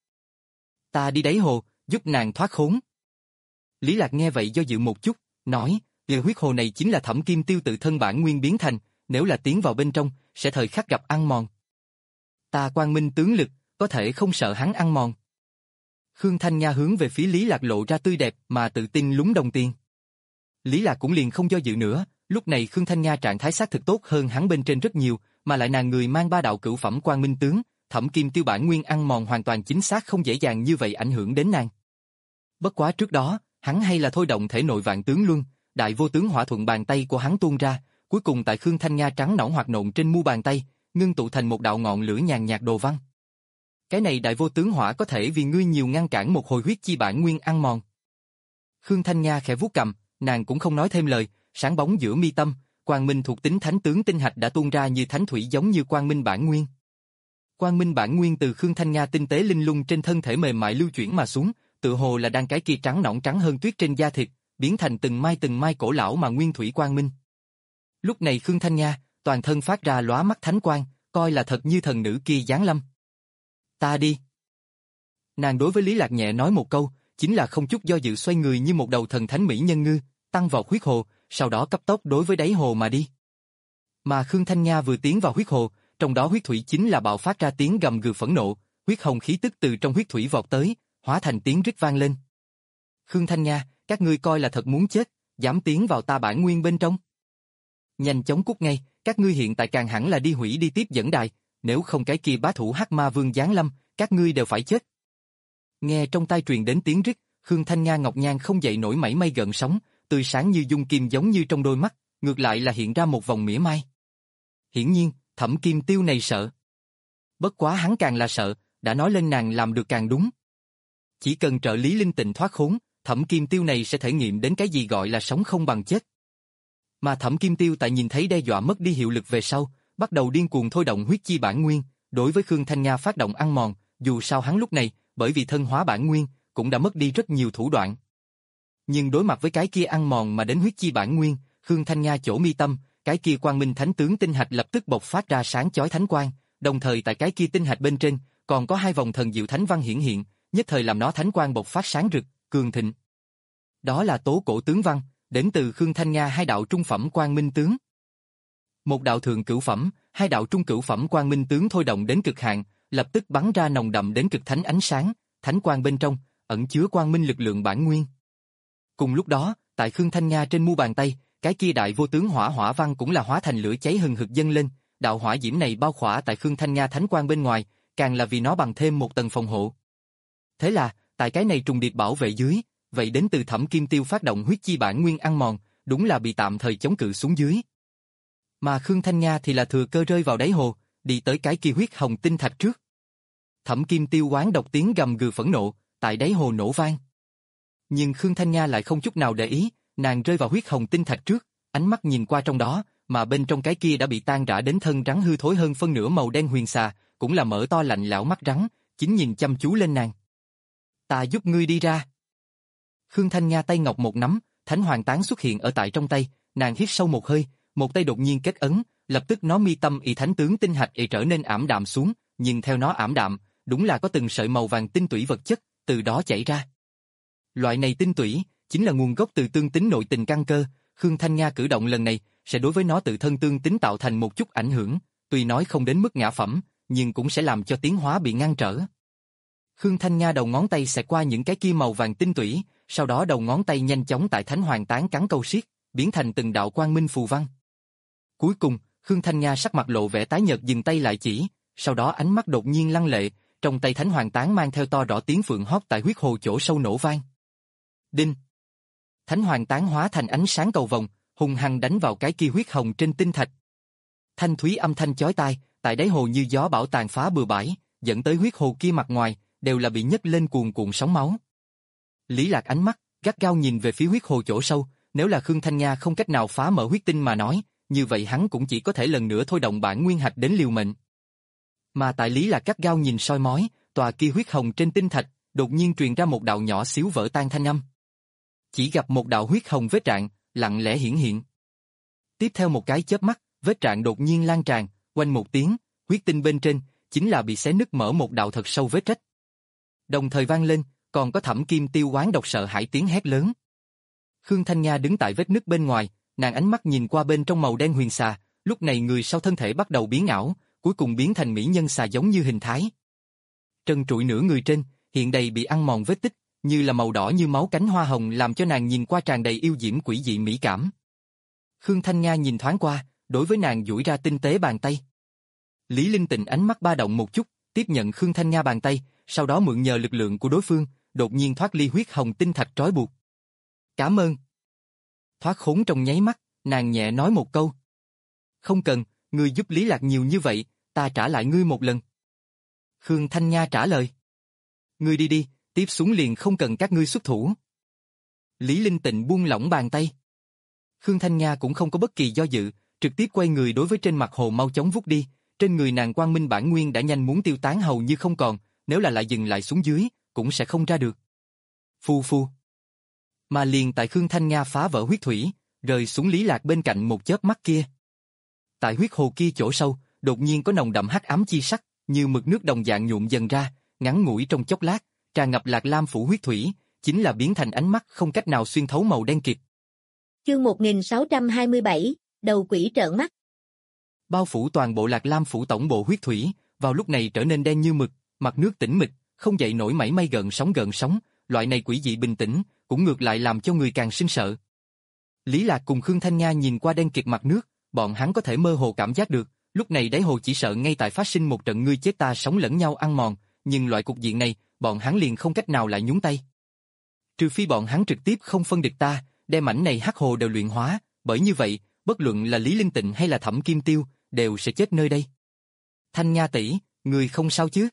Ta đi đáy hồ, giúp nàng thoát khốn." Lý Lạc nghe vậy do dự một chút, nói, "Liệu huyết hồ này chính là Thẩm Kim Tiêu tự thân bản nguyên biến thành, nếu là tiến vào bên trong, sẽ thời khắc gặp ăn mòn. Ta quang minh tướng lực, có thể không sợ hắn ăn mòn." Khương Thanh Nga hướng về phía Lý Lạc lộ ra tươi đẹp mà tự tin lúng đồng tiền. Lý Lạc cũng liền không do dự nữa, lúc này Khương Thanh Nga trạng thái xác thực tốt hơn hắn bên trên rất nhiều, mà lại nàng người mang ba đạo cửu phẩm quang minh tướng, Thẩm Kim Tiêu bản nguyên ăn mòn hoàn toàn chính xác không dễ dàng như vậy ảnh hưởng đến nàng. Bất quá trước đó, hắn hay là thôi động thể nội vạn tướng luân, đại vô tướng hỏa thuận bàn tay của hắn tuôn ra, cuối cùng tại Khương Thanh Nga trắng nõn hoạt nộn trên mu bàn tay, ngưng tụ thành một đạo ngọn lửa nhàn nhạt đồ văn. Cái này đại vô tướng hỏa có thể vì ngươi nhiều ngăn cản một hồi huyết chi bản nguyên ăn mòn. Khương Thanh Nga khẽ vuốt cầm, nàng cũng không nói thêm lời, sáng bóng giữa mi tâm, quang minh thuộc tính thánh tướng tinh hạch đã tuôn ra như thánh thủy giống như quang minh bản nguyên. Quang minh bản nguyên từ Khương Thanh Nga tinh tế linh lung trên thân thể mềm mại lưu chuyển mà xuống, tựa hồ là đang cái kia trắng nõn trắng hơn tuyết trên da thịt, biến thành từng mai từng mai cổ lão mà nguyên thủy quang minh. Lúc này Khương Thanh Nga, toàn thân phát ra lóa mắt thánh quang, coi là thật như thần nữ kia giáng lâm. "Ta đi." Nàng đối với Lý Lạc nhẹ nói một câu, chính là không chút do dự xoay người như một đầu thần thánh mỹ nhân ngư, tăng vào huyết hồ, sau đó cấp tốc đối với đáy hồ mà đi. Mà Khương Thanh Nga vừa tiến vào huyết hồ, trong đó huyết thủy chính là bạo phát ra tiếng gầm gừ phẫn nộ, huyết hồng khí tức từ trong huyết thủy vọt tới, hóa thành tiếng rít vang lên. "Khương Thanh Nga, các ngươi coi là thật muốn chết, dám tiến vào ta bản nguyên bên trong. Nhanh chóng cút ngay, các ngươi hiện tại càng hẳn là đi hủy đi tiếp dẫn đài, nếu không cái kia bá thủ Hắc Ma Vương giáng lâm, các ngươi đều phải chết." Nghe trong tai truyền đến tiếng rít, Khương Thanh Nga ngọc nhan không dậy nổi mảy may gợn sóng, tươi sáng như dung kim giống như trong đôi mắt, ngược lại là hiện ra một vòng mỉa mai. Hiển nhiên, Thẩm Kim Tiêu này sợ. Bất quá hắn càng là sợ, đã nói lên nàng làm được càng đúng. Chỉ cần trợ Lý Linh Tịnh thoát khốn, Thẩm Kim Tiêu này sẽ thể nghiệm đến cái gì gọi là sống không bằng chết. Mà Thẩm Kim Tiêu tại nhìn thấy đe dọa mất đi hiệu lực về sau, bắt đầu điên cuồng thôi động huyết chi bản nguyên, đối với Khương Thanh Nga phát động ăn mòn, dù sao hắn lúc này, bởi vì thân hóa bản nguyên, cũng đã mất đi rất nhiều thủ đoạn. Nhưng đối mặt với cái kia ăn mòn mà đến huyết chi bản nguyên, Khương Thanh Nga chỗ mi tâm, cái kia quang minh thánh tướng tinh hạch lập tức bộc phát ra sáng chói thánh quang, đồng thời tại cái kia tinh hạch bên trên, còn có hai vòng thần diệu thánh văn hiển hiện, nhất thời làm nó thánh quang bộc phát sáng rực, cường thịnh. Đó là tố cổ tướng văn, đến từ Khương Thanh Nga hai đạo trung phẩm quang minh tướng. Một đạo thượng cửu phẩm, hai đạo trung cửu phẩm quang minh tướng thôi động đến cực hạn, lập tức bắn ra nồng đậm đến cực thánh ánh sáng, thánh quang bên trong ẩn chứa quang minh lực lượng bản nguyên. Cùng lúc đó, tại Khương Thanh Nga trên mu bàn tay, cái kia đại vô tướng hỏa hỏa văn cũng là hóa thành lửa cháy hừng hực dâng lên, đạo hỏa diễm này bao khỏa tại Khương Thanh Nga thánh quang bên ngoài, càng là vì nó bằng thêm một tầng phòng hộ. Thế là, tại cái này trùng điệp bảo vệ dưới, vậy đến từ Thẩm Kim Tiêu phát động huyết chi bản nguyên ăn mòn, đúng là bị tạm thời chống cự xuống dưới. Mà Khương Thanh Nga thì là thừa cơ rơi vào đáy hồ, đi tới cái kia huyết hồng tinh thạch trước. Thẩm Kim Tiêu oán độc tiếng gầm gừ phẫn nộ, tại đáy hồ nổ vang. Nhưng Khương Thanh Nha lại không chút nào để ý, nàng rơi vào huyết hồng tinh thạch trước, ánh mắt nhìn qua trong đó, mà bên trong cái kia đã bị tan rã đến thân rắn hư thối hơn phân nửa màu đen huyền xà, cũng là mở to lạnh lẽo mắt rắn, chính nhìn chăm chú lên nàng. Ta giúp ngươi đi ra. Khương Thanh Nha tay ngọc một nắm, thánh hoàng tán xuất hiện ở tại trong tay, nàng hít sâu một hơi, một tay đột nhiên kết ấn, lập tức nó mi tâm y thánh tướng tinh hạch y trở nên ảm đạm xuống, nhưng theo nó ảm đạm, đúng là có từng sợi màu vàng tinh tủy vật chất, từ đó chảy ra. Loại này tinh tủy, chính là nguồn gốc từ tương tính nội tình căn cơ, Khương Thanh Nha cử động lần này, sẽ đối với nó tự thân tương tính tạo thành một chút ảnh hưởng, tuy nói không đến mức ngã phẩm, nhưng cũng sẽ làm cho tiến hóa bị ngăn trở. Khương Thanh Nha đầu ngón tay xẹt qua những cái kim màu vàng tinh tủy, sau đó đầu ngón tay nhanh chóng tại thánh hoàng tán cắn câu siết, biến thành từng đạo quang minh phù văn. Cuối cùng, Khương Thanh Nha sắc mặt lộ vẻ tái nhợt dừng tay lại chỉ, sau đó ánh mắt đột nhiên lăng lệ, trong tay thánh hoàng tán mang theo to rõ tiếng phượng hót tại huyết hồ chỗ sâu nổ vang. Đinh! Thánh hoàng tán hóa thành ánh sáng cầu vồng, hùng hăng đánh vào cái kia huyết hồng trên tinh thạch. Thanh thúy âm thanh chói tai, tại đáy hồ như gió bão tàn phá bừa bãi, dẫn tới huyết hồ kia mặt ngoài, đều là bị nhấc lên cuồn cuộn sóng máu. Lý Lạc ánh mắt, gắt gao nhìn về phía huyết hồ chỗ sâu, nếu là Khương Thanh Nha không cách nào phá mở huyết tinh mà nói, như vậy hắn cũng chỉ có thể lần nữa thôi động bản nguyên hạch đến liều mệnh. Mà tại Lý Lạc gắt gao nhìn soi mói, tòa kia huyết hồng trên tinh thạch, đột nhiên truyền ra một đạo nhỏ xíu vỡ tan thanh âm. Chỉ gặp một đạo huyết hồng vết rạn, lặng lẽ hiển hiện. Tiếp theo một cái chớp mắt, vết rạn đột nhiên lan tràn, quanh một tiếng, huyết tinh bên trên, chính là bị xé nứt mở một đạo thật sâu vết rách. Đồng thời vang lên, còn có Thẩm Kim Tiêu oán độc sợ hãi tiếng hét lớn. Khương Thanh Nha đứng tại vết nứt bên ngoài, nàng ánh mắt nhìn qua bên trong màu đen huyền xà, lúc này người sau thân thể bắt đầu biến ảo, cuối cùng biến thành mỹ nhân xà giống như hình thái. Trần trụi nửa người trên, hiện đầy bị ăn mòn vết tích, như là màu đỏ như máu cánh hoa hồng làm cho nàng nhìn qua tràn đầy yêu diễm quỷ dị mỹ cảm. Khương Thanh Nha nhìn thoáng qua, đối với nàng duỗi ra tinh tế bàn tay. Lý Linh Tịnh ánh mắt ba động một chút, tiếp nhận Khương Thanh Nha bàn tay, sau đó mượn nhờ lực lượng của đối phương, đột nhiên thoát ly huyết hồng tinh thạch trói buộc. Cảm ơn. Thoát khốn trong nháy mắt, nàng nhẹ nói một câu. Không cần, ngươi giúp Lý Lạc nhiều như vậy, ta trả lại ngươi một lần. Khương Thanh Nha trả lời. Ngươi đi đi, tiếp xuống liền không cần các ngươi xuất thủ. Lý Linh Tịnh buông lỏng bàn tay. Khương Thanh Nha cũng không có bất kỳ do dự, trực tiếp quay người đối với trên mặt hồ mau chóng vút đi, trên người nàng quang minh bản nguyên đã nhanh muốn tiêu tán hầu như không còn, nếu là lại dừng lại xuống dưới, cũng sẽ không ra được. Phu phu. Mà liền tại Khương Thanh Nha phá vỡ huyết thủy, rơi xuống Lý Lạc bên cạnh một chớp mắt kia. Tại huyết hồ kia chỗ sâu, đột nhiên có nồng đậm hắc ám chi sắc, như mực nước đồng dạng nhuộm dần ra, ngắn ngủi trong chốc lát, tràn ngập Lạc Lam phủ huyết thủy, chính là biến thành ánh mắt không cách nào xuyên thấu màu đen kịt. Chương một nghìn sáu trăm hai mươi bảy, đầu quỷ trợn mắt. Bao phủ toàn bộ Lạc Lam phủ tổng bộ huyết thủy, vào lúc này trở nên đen như mực, mặt nước tĩnh mịch, không dậy nổi mảy may gợn sóng gợn sóng, loại này quỷ dị bình tĩnh, cũng ngược lại làm cho người càng sinh sợ. Lý Lạc cùng Khương Thanh Nha nhìn qua đen kịt mặt nước, bọn hắn có thể mơ hồ cảm giác được, lúc này đáy hồ chỉ sợ ngay tại phát sinh một trận ngươi chết ta sống lẫn nhau ăn mòn, nhưng loại cục diện này, bọn hắn liền không cách nào lại nhúng tay. Trừ phi bọn hắn trực tiếp không phân địch ta, đem mảnh này hắc hồ đều luyện hóa, bởi như vậy, bất luận là Lý Linh Tịnh hay là Thẩm Kim Tiêu, đều sẽ chết nơi đây. Thanh Nha tỷ, người không sao chứ?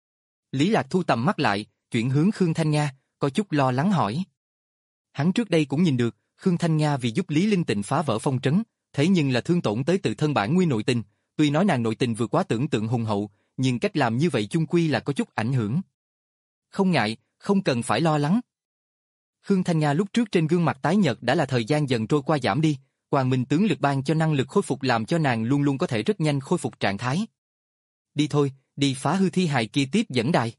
Lý Lạc thu tầm mắt lại, chuyển hướng Khương Thanh Nha, có chút lo lắng hỏi. Hắn trước đây cũng nhìn được, Khương Thanh Nha vì giúp Lý Linh Tịnh phá vỡ phong trấn, thế nhưng là thương tổn tới tự thân bản nguyên nội tình, tuy nói nàng nội tình vượt quá tưởng tượng hùng hậu, nhưng cách làm như vậy chung quy là có chút ảnh hưởng. Không ngại, không cần phải lo lắng. Khương Thanh Nha lúc trước trên gương mặt tái nhợt đã là thời gian dần trôi qua giảm đi, Quang Minh tướng lực ban cho năng lực khôi phục làm cho nàng luôn luôn có thể rất nhanh khôi phục trạng thái. Đi thôi, đi phá hư thi hài kia tiếp dẫn đài.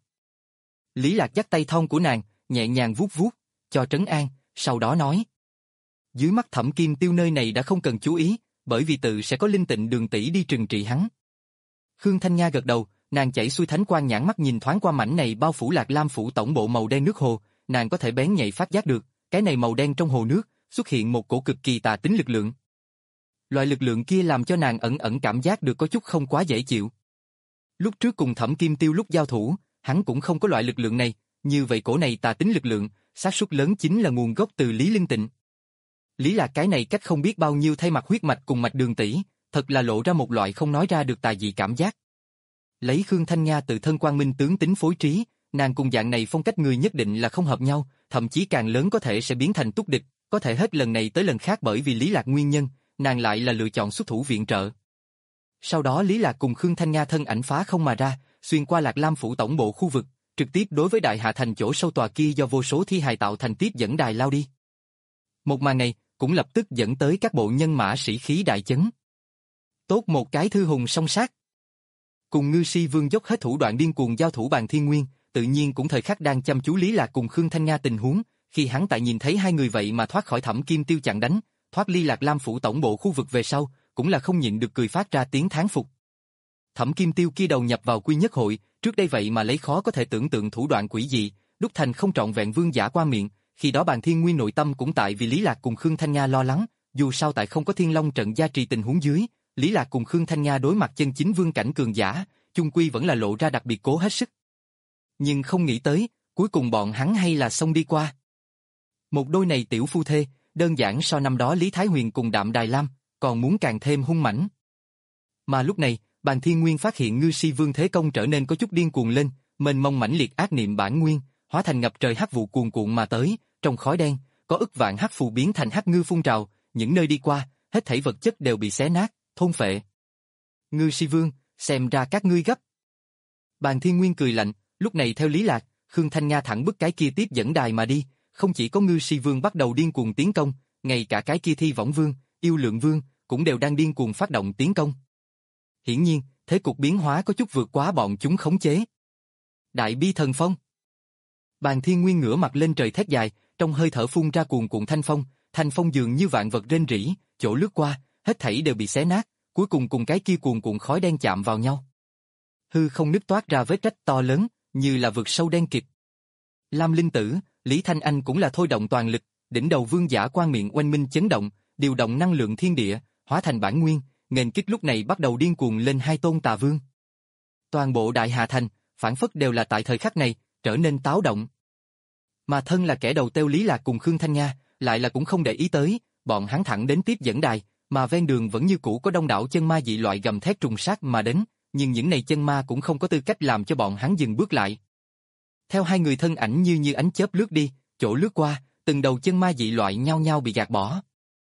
Lý Lạc dắt tay thon của nàng, nhẹ nhàng vuốt vuốt, cho trấn an, sau đó nói. Dưới mắt Thẩm Kim Tiêu nơi này đã không cần chú ý, bởi vì tự sẽ có Linh Tịnh Đường tỷ đi trừng trị hắn. Khương Thanh Nha gật đầu, nàng chảy xuôi thánh quang nhãn mắt nhìn thoáng qua mảnh này bao phủ Lạc Lam phủ tổng bộ màu đen nước hồ, nàng có thể bén nhạy phát giác được, cái này màu đen trong hồ nước, xuất hiện một cổ cực kỳ tà tính lực lượng. Loại lực lượng kia làm cho nàng ẩn ẩn cảm giác được có chút không quá dễ chịu. Lúc trước cùng Thẩm Kim Tiêu lúc giao thủ, hắn cũng không có loại lực lượng này, như vậy cổ này tà tính lực lượng, xác suất lớn chính là nguồn gốc từ Lý Linh Tịnh. Lý Lạc cái này cách không biết bao nhiêu thay mặt huyết mạch cùng mạch Đường tỷ, thật là lộ ra một loại không nói ra được tà dị cảm giác. Lấy Khương Thanh Nga tự thân Quang Minh tướng tính phối trí, nàng cùng dạng này phong cách người nhất định là không hợp nhau, thậm chí càng lớn có thể sẽ biến thành túc địch, có thể hết lần này tới lần khác bởi vì Lý Lạc nguyên nhân, nàng lại là lựa chọn xuất thủ viện trợ. Sau đó Lý Lạc cùng Khương Thanh Nga thân ảnh phá không mà ra, xuyên qua Lạc Lam phủ tổng bộ khu vực, trực tiếp đối với Đại Hạ thành chỗ sâu tòa kia do vô số thi hài tạo thành tiếp dẫn đài lao đi. Một màn này cũng lập tức dẫn tới các bộ nhân mã sĩ khí đại chấn. Tốt một cái thư hùng song sát. Cùng Ngư Si Vương dốc hết thủ đoạn điên cuồng giao thủ Bàn Thiên Nguyên, tự nhiên cũng thời khắc đang chăm chú Lý Lạc cùng Khương Thanh Nga tình huống, khi hắn tại nhìn thấy hai người vậy mà thoát khỏi Thẩm Kim Tiêu chặn đánh, thoát ly Lạc Lam phủ tổng bộ khu vực về sau, cũng là không nhịn được cười phát ra tiếng thán phục. Thẩm Kim Tiêu kia đầu nhập vào Quy Nhất Hội, trước đây vậy mà lấy khó có thể tưởng tượng thủ đoạn quỷ dị, đúc thành không trọn vẹn vương giả qua miệng, khi đó Bàn Thiên Nguyên nội tâm cũng tại vì Lý Lạc cùng Khương Thanh Nga lo lắng, dù sao tại không có Thiên Long trận gia trì tình huống dưới, Lý Lạc cùng Khương Thanh Nga đối mặt chân chính vương cảnh cường giả, chung quy vẫn là lộ ra đặc biệt cố hết sức. Nhưng không nghĩ tới, cuối cùng bọn hắn hay là xông đi qua. Một đôi này tiểu phu thê, đơn giản so năm đó Lý Thái Huyền cùng Đạm Đài Lam, còn muốn càng thêm hung mãnh. Mà lúc này, Bàn Thiên Nguyên phát hiện Ngư Si Vương thế công trở nên có chút điên cuồng lên, mênh mông mãnh liệt ác niệm bản nguyên, hóa thành ngập trời hắc vụ cuồn cuộn mà tới, trong khói đen, có ức vạn hắc phù biến thành hắc ngư phun trào, những nơi đi qua, hết thảy vật chất đều bị xé nát, thôn phệ. Ngư Si Vương, xem ra các ngươi gấp. Bàn Thiên Nguyên cười lạnh, lúc này theo Lý Lạc, Khương Thanh Nga thẳng bức cái kia tiếp dẫn đài mà đi, không chỉ có Ngư Si Vương bắt đầu điên cuồng tiến công, ngay cả cái kia Thi Võng Vương, Yêu Lượng Vương cũng đều đang điên cuồng phát động tiến công. Hiển nhiên, thế cục biến hóa có chút vượt quá bọn chúng khống chế. Đại Bi Thần Phong. Bàn Thiên Nguyên ngửa mặt lên trời thét dài, trong hơi thở phun ra cuồn cuộn thanh phong, thanh phong dường như vạn vật rên rỉ, chỗ lướt qua, hết thảy đều bị xé nát, cuối cùng cùng cái kia cuồn cuộn khói đen chạm vào nhau. Hư không nứt toát ra vết rách to lớn, như là vực sâu đen kịt. Lam Linh Tử, Lý Thanh Anh cũng là thôi động toàn lực, đỉnh đầu vương giả quang miệng oanh minh chấn động, điều động năng lượng thiên địa, hóa thành bản nguyên, nghênh kích lúc này bắt đầu điên cuồng lên hai tôn tà vương. Toàn bộ Đại Hà thành, phản phất đều là tại thời khắc này, trở nên táo động. Mà thân là kẻ đầu têu Lý Lạc cùng Khương Thanh Nga, lại là cũng không để ý tới, bọn hắn thẳng đến tiếp dẫn đài, mà ven đường vẫn như cũ có đông đảo chân ma dị loại gầm thét trùng sát mà đến, nhưng những này chân ma cũng không có tư cách làm cho bọn hắn dừng bước lại. Theo hai người thân ảnh như như ánh chớp lướt đi, chỗ lướt qua, từng đầu chân ma dị loại nhau nhau bị gạt bỏ.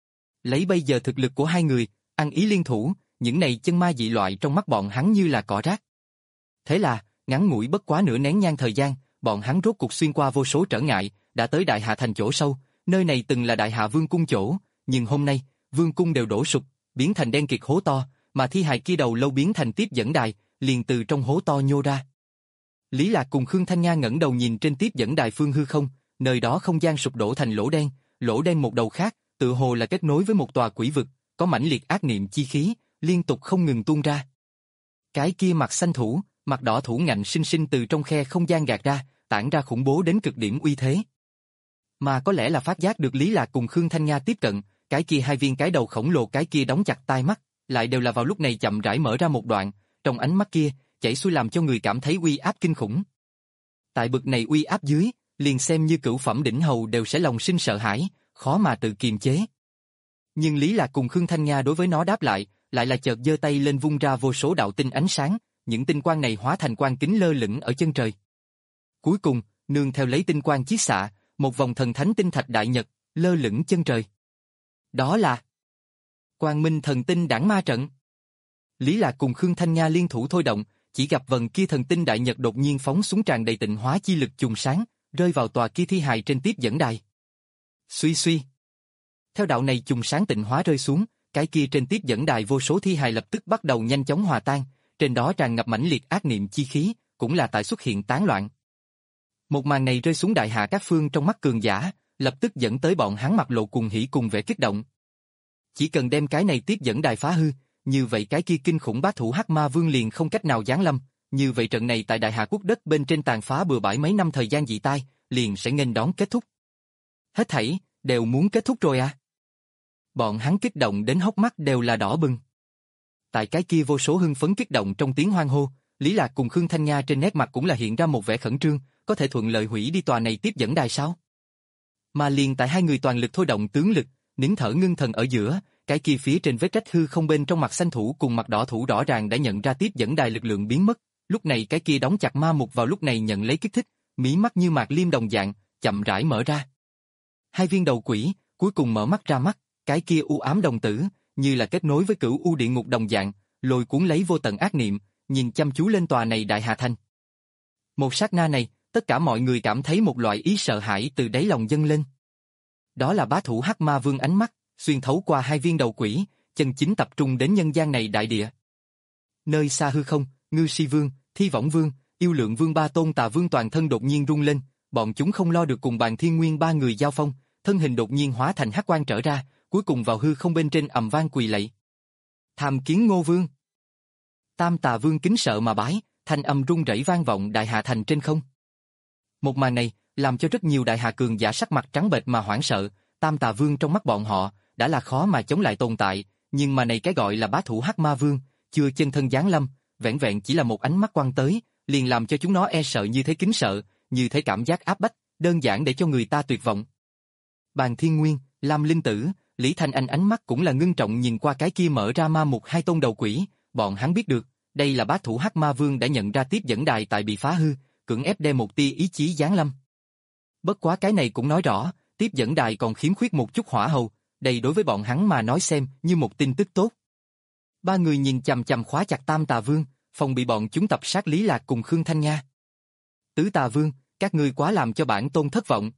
Lấy bây giờ thực lực của hai người, ăn ý liên thủ, những này chân ma dị loại trong mắt bọn hắn như là cỏ rác. Thế là, ngắn ngủi bất quá nửa nén nhang thời gian, bọn hắn rốt cục xuyên qua vô số trở ngại, đã tới Đại Hạ thành chỗ sâu, nơi này từng là Đại Hạ Vương cung chỗ, nhưng hôm nay, Vương cung đều đổ sụp, biến thành đen kịt hố to, mà thi hài kia đầu lâu biến thành tiếp dẫn đài, liền từ trong hố to nhô ra. Lý Lạc cùng Khương Thanh Nga ngẩng đầu nhìn trên tiếp dẫn đài phương hư không, nơi đó không gian sụp đổ thành lỗ đen, lỗ đen một đầu khác, tự hồ là kết nối với một tòa quỷ vực, có mãnh liệt ác niệm chi khí, liên tục không ngừng tuôn ra. Cái kia mặt xanh thủ, mặt đỏ thủ ngạnh sinh sinh từ trong khe không gian gạt ra, tản ra khủng bố đến cực điểm uy thế. Mà có lẽ là phát giác được Lý Lạc cùng Khương Thanh Nga tiếp cận, cái kia hai viên cái đầu khổng lồ cái kia đóng chặt tai mắt, lại đều là vào lúc này chậm rãi mở ra một đoạn, trong ánh mắt kia, chảy xuôi làm cho người cảm thấy uy áp kinh khủng. Tại bực này uy áp dưới, liền xem như cửu phẩm đỉnh hầu đều sẽ lòng sinh sợ hãi, khó mà tự kiềm chế. Nhưng Lý Lạc cùng Khương Thanh Nga đối với nó đáp lại, lại là chợt giơ tay lên vung ra vô số đạo tinh ánh sáng, những tinh quang này hóa thành quang kính lơ lửng ở chân trời. Cuối cùng, nương theo lấy tinh quang chiết xạ, một vòng thần thánh tinh thạch đại nhật, lơ lửng chân trời. Đó là Quang Minh thần tinh đảng ma trận. Lý Lạc cùng Khương Thanh Nga liên thủ thôi động, chỉ gặp vần kia thần tinh đại nhật đột nhiên phóng xuống tràn đầy tịnh hóa chi lực trùng sáng, rơi vào tòa kia thi hài trên tiếp dẫn đài. Suy suy. Theo đạo này trùng sáng tịnh hóa rơi xuống, cái kia trên tiếp dẫn đài vô số thi hài lập tức bắt đầu nhanh chóng hòa tan, trên đó tràn ngập mãnh liệt ác niệm chi khí, cũng là tại xuất hiện tán loạn. Một màn này rơi xuống Đại Hạ các phương trong mắt cường giả, lập tức dẫn tới bọn hắn mặt lộ cuồng hỉ cùng vẻ kích động. Chỉ cần đem cái này tiếp dẫn đài phá hư, như vậy cái kia kinh khủng bá thủ Hắc Ma Vương liền không cách nào giáng lâm, như vậy trận này tại Đại Hạ quốc đất bên trên tàn phá bừa bãi mấy năm thời gian dị tai, liền sẽ nghênh đón kết thúc. Hết thảy đều muốn kết thúc rồi à? Bọn hắn kích động đến hốc mắt đều là đỏ bừng. Tại cái kia vô số hưng phấn kích động trong tiếng hoan hô, Lý Lạc cùng Khương Thanh Nga trên nét mặt cũng là hiện ra một vẻ khẩn trương, có thể thuận lợi hủy đi tòa này tiếp dẫn đài sao? Mà liền tại hai người toàn lực thôi động tướng lực, nín thở ngưng thần ở giữa, cái kia phía trên vết rách hư không bên trong mặt xanh thủ cùng mặt đỏ thủ rõ ràng đã nhận ra tiếp dẫn đài lực lượng biến mất, Lúc này cái kia đóng chặt ma mục vào lúc này nhận lấy kích thích, mí mắt như mạc liêm đồng dạng, chậm rãi mở ra. Hai viên đầu quỷ, cuối cùng mở mắt ra mắt, cái kia u ám đồng tử, như là kết nối với cửu u địa ngục đồng dạng, lôi cuốn lấy vô tận ác niệm, nhìn chăm chú lên tòa này Đại Hà Thành. Một sát na này, tất cả mọi người cảm thấy một loại ý sợ hãi từ đáy lòng dâng lên. Đó là bá thủ Hắc Ma Vương ánh mắt, xuyên thấu qua hai viên đầu quỷ, chân chính tập trung đến nhân gian này đại địa. Nơi xa hư không, Ngư Si Vương, Thi Võng Vương, Yêu Lượng Vương ba tôn tà vương toàn thân đột nhiên rung lên, bọn chúng không lo được cùng Bàn Thiên Nguyên ba người giao phong, thân hình đột nhiên hóa thành hắc quang trở ra, cuối cùng vào hư không bên trên ầm vang quỳ lạy. Tham kiến Ngô Vương. Tam tà vương kính sợ mà bái, thanh âm rung rẩy vang vọng Đại Hà Thành trên không. Một màn này, làm cho rất nhiều Đại Hà cường giả sắc mặt trắng bệch mà hoảng sợ, Tam tà vương trong mắt bọn họ, đã là khó mà chống lại tồn tại, nhưng mà này cái gọi là bá thủ Hắc Ma Vương, chưa chân thân giáng lâm, vẻn vẹn chỉ là một ánh mắt quăng tới, liền làm cho chúng nó e sợ như thế kính sợ, như thế cảm giác áp bách, đơn giản để cho người ta tuyệt vọng. Bàn Thiên Nguyên, Lam Linh Tử, Lý Thanh Anh ánh mắt cũng là ngưng trọng nhìn qua cái kia mở ra ma mục hai tôn đầu quỷ, bọn hắn biết được, đây là bá thủ Hắc Ma Vương đã nhận ra tiếp dẫn đài tại bị phá hư, cưỡng ép đem một tia ý chí giáng lâm. Bất quá cái này cũng nói rõ, tiếp dẫn đài còn khiếm khuyết một chút hỏa hầu, đây đối với bọn hắn mà nói xem như một tin tức tốt. Ba người nhìn chằm chằm khóa chặt Tam Tà Vương, phòng bị bọn chúng tập sát Lý Lạc cùng Khương Thanh Nga. Tứ Tà Vương, các ngươi quá làm cho bản tôn thất vọng.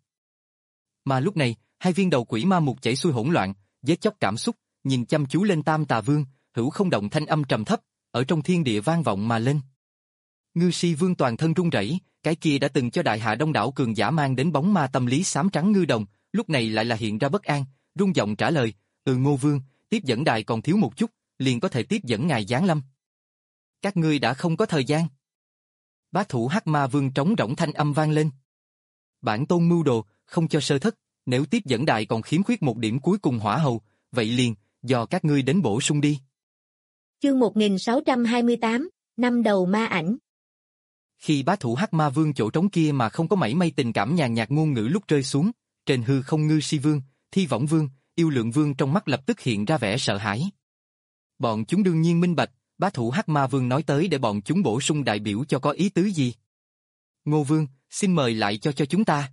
Mà lúc này, hai viên đầu quỷ ma mục chảy xuôi hỗn loạn, giết chóc cảm xúc, nhìn chăm chú lên Tam Tà Vương, hữu không động thanh âm trầm thấp, ở trong thiên địa vang vọng mà lên. Ngư Si Vương toàn thân run rẩy, cái kia đã từng cho Đại Hạ đông đảo cường giả mang đến bóng ma tâm lý xám trắng ngư đồng, lúc này lại là hiện ra bất an, run giọng trả lời, "Ừ Ngô Vương, tiếp dẫn đài còn thiếu một chút, liền có thể tiếp dẫn ngài giáng lâm." "Các ngươi đã không có thời gian." Bá thủ Hắc Ma Vương trống rỗng thanh âm vang lên. "Bản tôn mưu đồ, không cho sơ thất, nếu tiếp dẫn đài còn khiếm khuyết một điểm cuối cùng hỏa hầu, vậy liền, do các ngươi đến bổ sung đi." Chương một nghìn sáu trăm hai mươi tám, năm đầu ma ảnh. Khi bá thủ Hắc Ma Vương chỗ trống kia mà không có mảy may tình cảm nhàn nhạt ngôn ngữ lúc rơi xuống, trên hư không Ngư Si Vương, Thi Võng Vương, Yêu Lượng Vương trong mắt lập tức hiện ra vẻ sợ hãi. Bọn chúng đương nhiên minh bạch, bá thủ Hắc Ma Vương nói tới để bọn chúng bổ sung đại biểu cho có ý tứ gì. "Ngô Vương, xin mời lại cho cho chúng ta."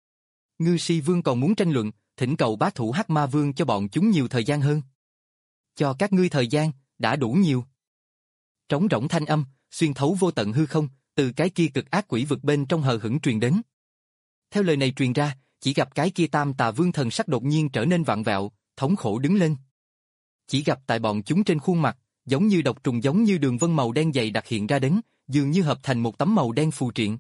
Ngư Si Vương còn muốn tranh luận, thỉnh cầu bá thủ Hắc Ma Vương cho bọn chúng nhiều thời gian hơn. "Cho các ngươi thời gian, đã đủ nhiều." Trống rỗng thanh âm, xuyên thấu vô tận hư không, từ cái kia cực ác quỷ vực bên trong hờ hững truyền đến. Theo lời này truyền ra, chỉ gặp cái kia Tam Tà Vương thần sắc đột nhiên trở nên vặn vẹo, thống khổ đứng lên. Chỉ gặp tại bọn chúng trên khuôn mặt, giống như độc trùng giống như đường vân màu đen dày đặc hiện ra đến, dường như hợp thành một tấm màu đen phù triện.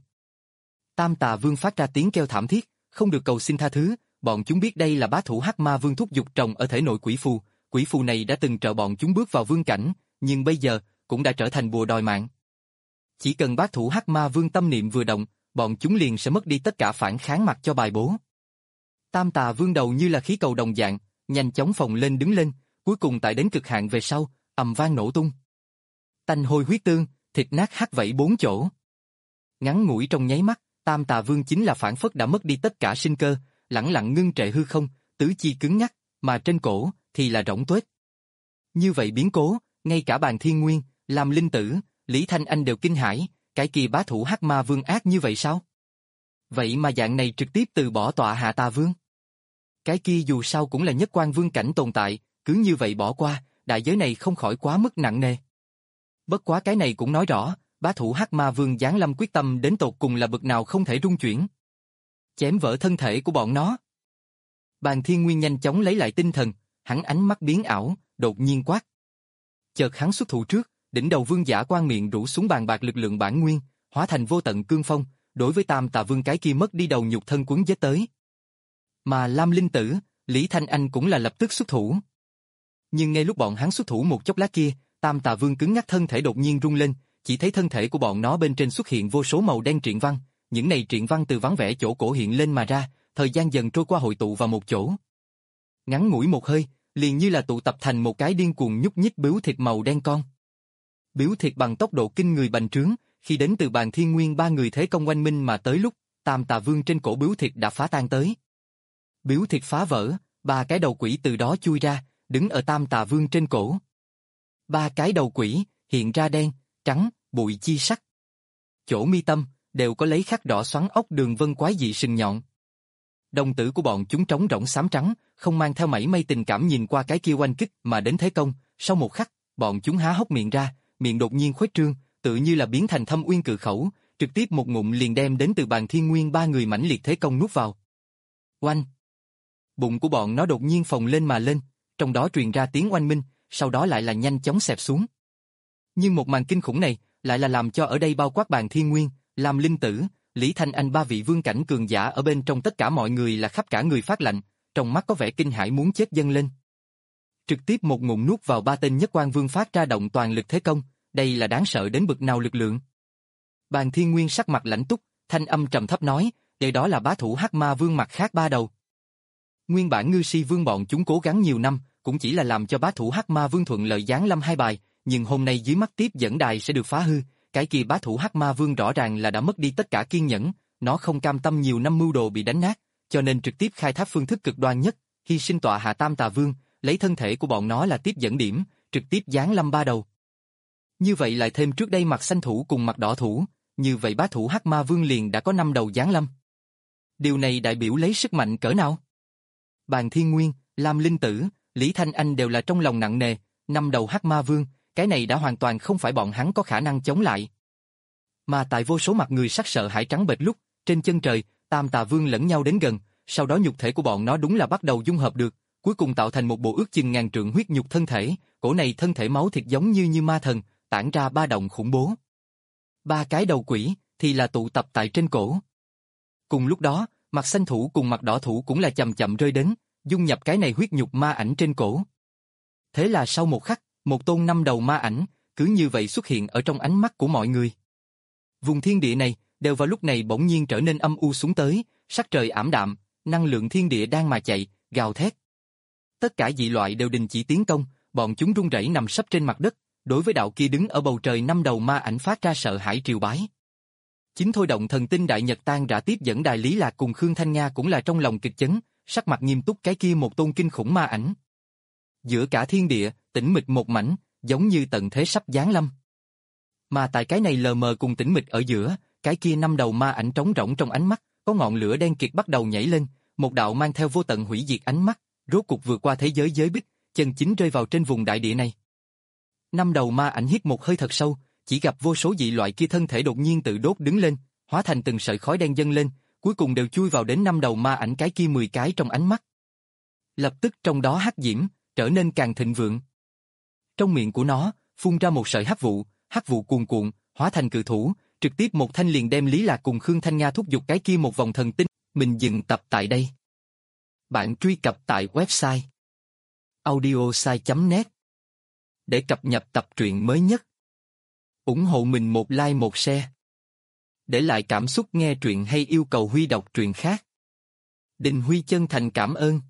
Tam Tà Vương phát ra tiếng kêu thảm thiết, không được cầu xin tha thứ, bọn chúng biết đây là bá thủ Hắc Ma Vương thúc dục trồng ở thể nội quỷ phù, quỷ phù này đã từng trợ bọn chúng bước vào vương cảnh, nhưng bây giờ cũng đã trở thành bùa đòi mạng. Chỉ cần bá thủ Hắc Ma Vương tâm niệm vừa động, bọn chúng liền sẽ mất đi tất cả phản kháng mặc cho bài bố. Tam Tà Vương đầu như là khí cầu đồng dạng, nhanh chóng phồng lên đứng lên, cuối cùng tại đến cực hạn về sau, ầm vang nổ tung. Tanh hôi huyết tương, thịt nát hắc vẫy bốn chỗ. Ngắn ngủi trong nháy mắt, Tam Tà Vương chính là phản phất đã mất đi tất cả sinh cơ, lẳng lặng ngưng trệ hư không, tứ chi cứng nhắc, mà trên cổ thì là rỗng tuếch. Như vậy biến cố, ngay cả Bàn Thiên Nguyên, Lam Linh Tử, Lý Thanh Anh đều kinh hãi, cái kỳ bá thủ Hắc Ma Vương ác như vậy sao? Vậy mà dạng này trực tiếp từ bỏ tọa hạ Tà Vương. Cái kia dù sao cũng là nhất quan vương cảnh tồn tại, cứ như vậy bỏ qua, đại giới này không khỏi quá mức nặng nề. Bất quá cái này cũng nói rõ, bá thủ Hắc Ma Vương giáng lâm quyết tâm đến tột cùng là bậc nào không thể rung chuyển. Chém vỡ thân thể của bọn nó. Bàn Thiên Nguyên nhanh chóng lấy lại tinh thần, hắn ánh mắt biến ảo, đột nhiên quát. Chợt hắn xuất thủ trước, đỉnh đầu vương giả quang miệng rủ xuống bàn bạc lực lượng bản nguyên, hóa thành vô tận cương phong, đối với Tam Tà Vương cái kia mất đi đầu nhục thân quấn giết tới. Mà Lam Linh Tử, Lý Thanh Anh cũng là lập tức xuất thủ. Nhưng ngay lúc bọn hắn xuất thủ một chốc lát kia, Tam Tà Vương cứng ngắc thân thể đột nhiên rung lên, chỉ thấy thân thể của bọn nó bên trên xuất hiện vô số màu đen triện văn, những này triện văn từ vắng vẻ chỗ cổ hiện lên mà ra, thời gian dần trôi qua hội tụ vào một chỗ. Ngắn ngủi một hơi, liền như là tụ tập thành một cái điên cuồng nhúc nhích bướu thịt màu đen con. Bướu thịt bằng tốc độ kinh người bành trướng, khi đến từ Bàn Thiên Nguyên ba người thế công oanh minh mà tới lúc, Tam Tà Vương trên cổ bướu thịt đã phá tan tới. Bướu thịt phá vỡ, ba cái đầu quỷ từ đó chui ra, đứng ở Tam Tà Vương trên cổ. Ba cái đầu quỷ hiện ra đen, trắng, bụi chi sắc, chỗ mi tâm, đều có lấy khắc đỏ xoắn ốc đường vân quái dị sừng nhọn. Đồng tử của bọn chúng trống rỗng xám trắng, không mang theo mảy may tình cảm nhìn qua cái kia oanh kích mà đến thế công, sau một khắc, bọn chúng há hốc miệng ra, miệng đột nhiên khuếch trương, tự như là biến thành thâm uyên cự khẩu, trực tiếp một ngụm liền đem đến từ Bàn Thiên Nguyên ba người mãnh liệt thế công nuốt vào. Oanh! Bụng của bọn nó đột nhiên phồng lên mà lên, trong đó truyền ra tiếng oanh minh, sau đó lại là nhanh chóng xẹp xuống. Nhưng một màn kinh khủng này, lại là làm cho ở đây bao quát Bàn Thiên Nguyên, Lam Linh Tử, Lý Thanh Anh ba vị vương cảnh cường giả ở bên trong tất cả mọi người là khắp cả người phát lạnh, trong mắt có vẻ kinh hãi muốn chết dâng lên. Trực tiếp một ngụm nuốt vào ba tên Nhất Quan Vương phát ra động toàn lực thế công, đây là đáng sợ đến bực nào lực lượng. Bàn Thiên Nguyên sắc mặt lãnh túc, thanh âm trầm thấp nói, đây đó là bá thủ Hắc Ma Vương mặt khác ba đầu. Nguyên bản Ngư Si Vương bọn chúng cố gắng nhiều năm, cũng chỉ là làm cho bá thủ Hắc Ma Vương thuận lợi giáng lâm hai bài, nhưng hôm nay dưới mắt tiếp dẫn đài sẽ được phá hư, cái kia bá thủ Hắc Ma Vương rõ ràng là đã mất đi tất cả kiên nhẫn, nó không cam tâm nhiều năm mưu đồ bị đánh nát, cho nên trực tiếp khai thác phương thức cực đoan nhất, hy sinh tọa hạ Tam Tà Vương, lấy thân thể của bọn nó là tiếp dẫn điểm, trực tiếp giáng lâm ba đầu. Như vậy lại thêm trước đây mặt xanh thủ cùng mặt đỏ thủ, như vậy bá thủ Hắc Ma Vương liền đã có năm đầu giáng lâm. Điều này đại biểu lấy sức mạnh cỡ nào? Bàn Thiên Nguyên, Lam Linh Tử, Lý Thanh Anh đều là trong lòng nặng nề, năm đầu Hắc Ma Vương, cái này đã hoàn toàn không phải bọn hắn có khả năng chống lại. Mà tại vô số mặt người sắc sợ hãi trắng bệch lúc, trên chân trời, Tam Tà Vương lẫn nhau đến gần, sau đó nhục thể của bọn nó đúng là bắt đầu dung hợp được, cuối cùng tạo thành một bộ ước chừng ngàn trượng huyết nhục thân thể, cổ này thân thể máu thịt giống như như ma thần, tản ra ba động khủng bố. Ba cái đầu quỷ thì là tụ tập tại trên cổ. Cùng lúc đó, mặt xanh thủ cùng mặt đỏ thủ cũng là chậm chậm rơi đến, dung nhập cái này huyết nhục ma ảnh trên cổ. Thế là sau một khắc, một tôn năm đầu ma ảnh, cứ như vậy xuất hiện ở trong ánh mắt của mọi người. Vùng thiên địa này, đều vào lúc này bỗng nhiên trở nên âm u xuống tới, sắc trời ảm đạm, năng lượng thiên địa đang mà chạy, gào thét. Tất cả dị loại đều đình chỉ tiến công, bọn chúng run rẩy nằm sấp trên mặt đất, đối với đạo kia đứng ở bầu trời năm đầu ma ảnh phát ra sợ hãi triều bái. Chính thôi động thần tinh đại nhật tan rã tiếp dẫn đài Lý Lạc cùng Khương Thanh Nga cũng là trong lòng kịch chấn, sắc mặt nghiêm túc cái kia một tôn kinh khủng ma ảnh. Giữa cả thiên địa, tĩnh mịch một mảnh, giống như tận thế sắp giáng lâm. Mà tại cái này lờ mờ cùng tĩnh mịch ở giữa, cái kia năm đầu ma ảnh trống rỗng trong ánh mắt, có ngọn lửa đen kịt bắt đầu nhảy lên, một đạo mang theo vô tận hủy diệt ánh mắt, rốt cục vượt qua thế giới giới bích, chân chính rơi vào trên vùng đại địa này. Năm đầu ma ảnh hít một hơi thật sâu, chỉ gặp vô số dị loại kia thân thể đột nhiên tự đốt đứng lên, hóa thành từng sợi khói đen dâng lên, cuối cùng đều chui vào đến năm đầu ma ảnh cái kia mười cái trong ánh mắt. Lập tức trong đó hắc diễm trở nên càng thịnh vượng. Trong miệng của nó phun ra một sợi hắc vụ, hắc vụ cuồn cuộn, hóa thành cự thủ, trực tiếp một thanh liền đem Lý Lạc cùng Khương Thanh Nga thúc giục cái kia một vòng thần tinh. Mình dừng tập tại đây. Bạn truy cập tại website audiosai chấm net để cập nhật tập truyện mới nhất. Ủng hộ mình một like một share. Để lại cảm xúc nghe truyện hay yêu cầu Huy đọc truyện khác. Đình Huy chân thành cảm ơn.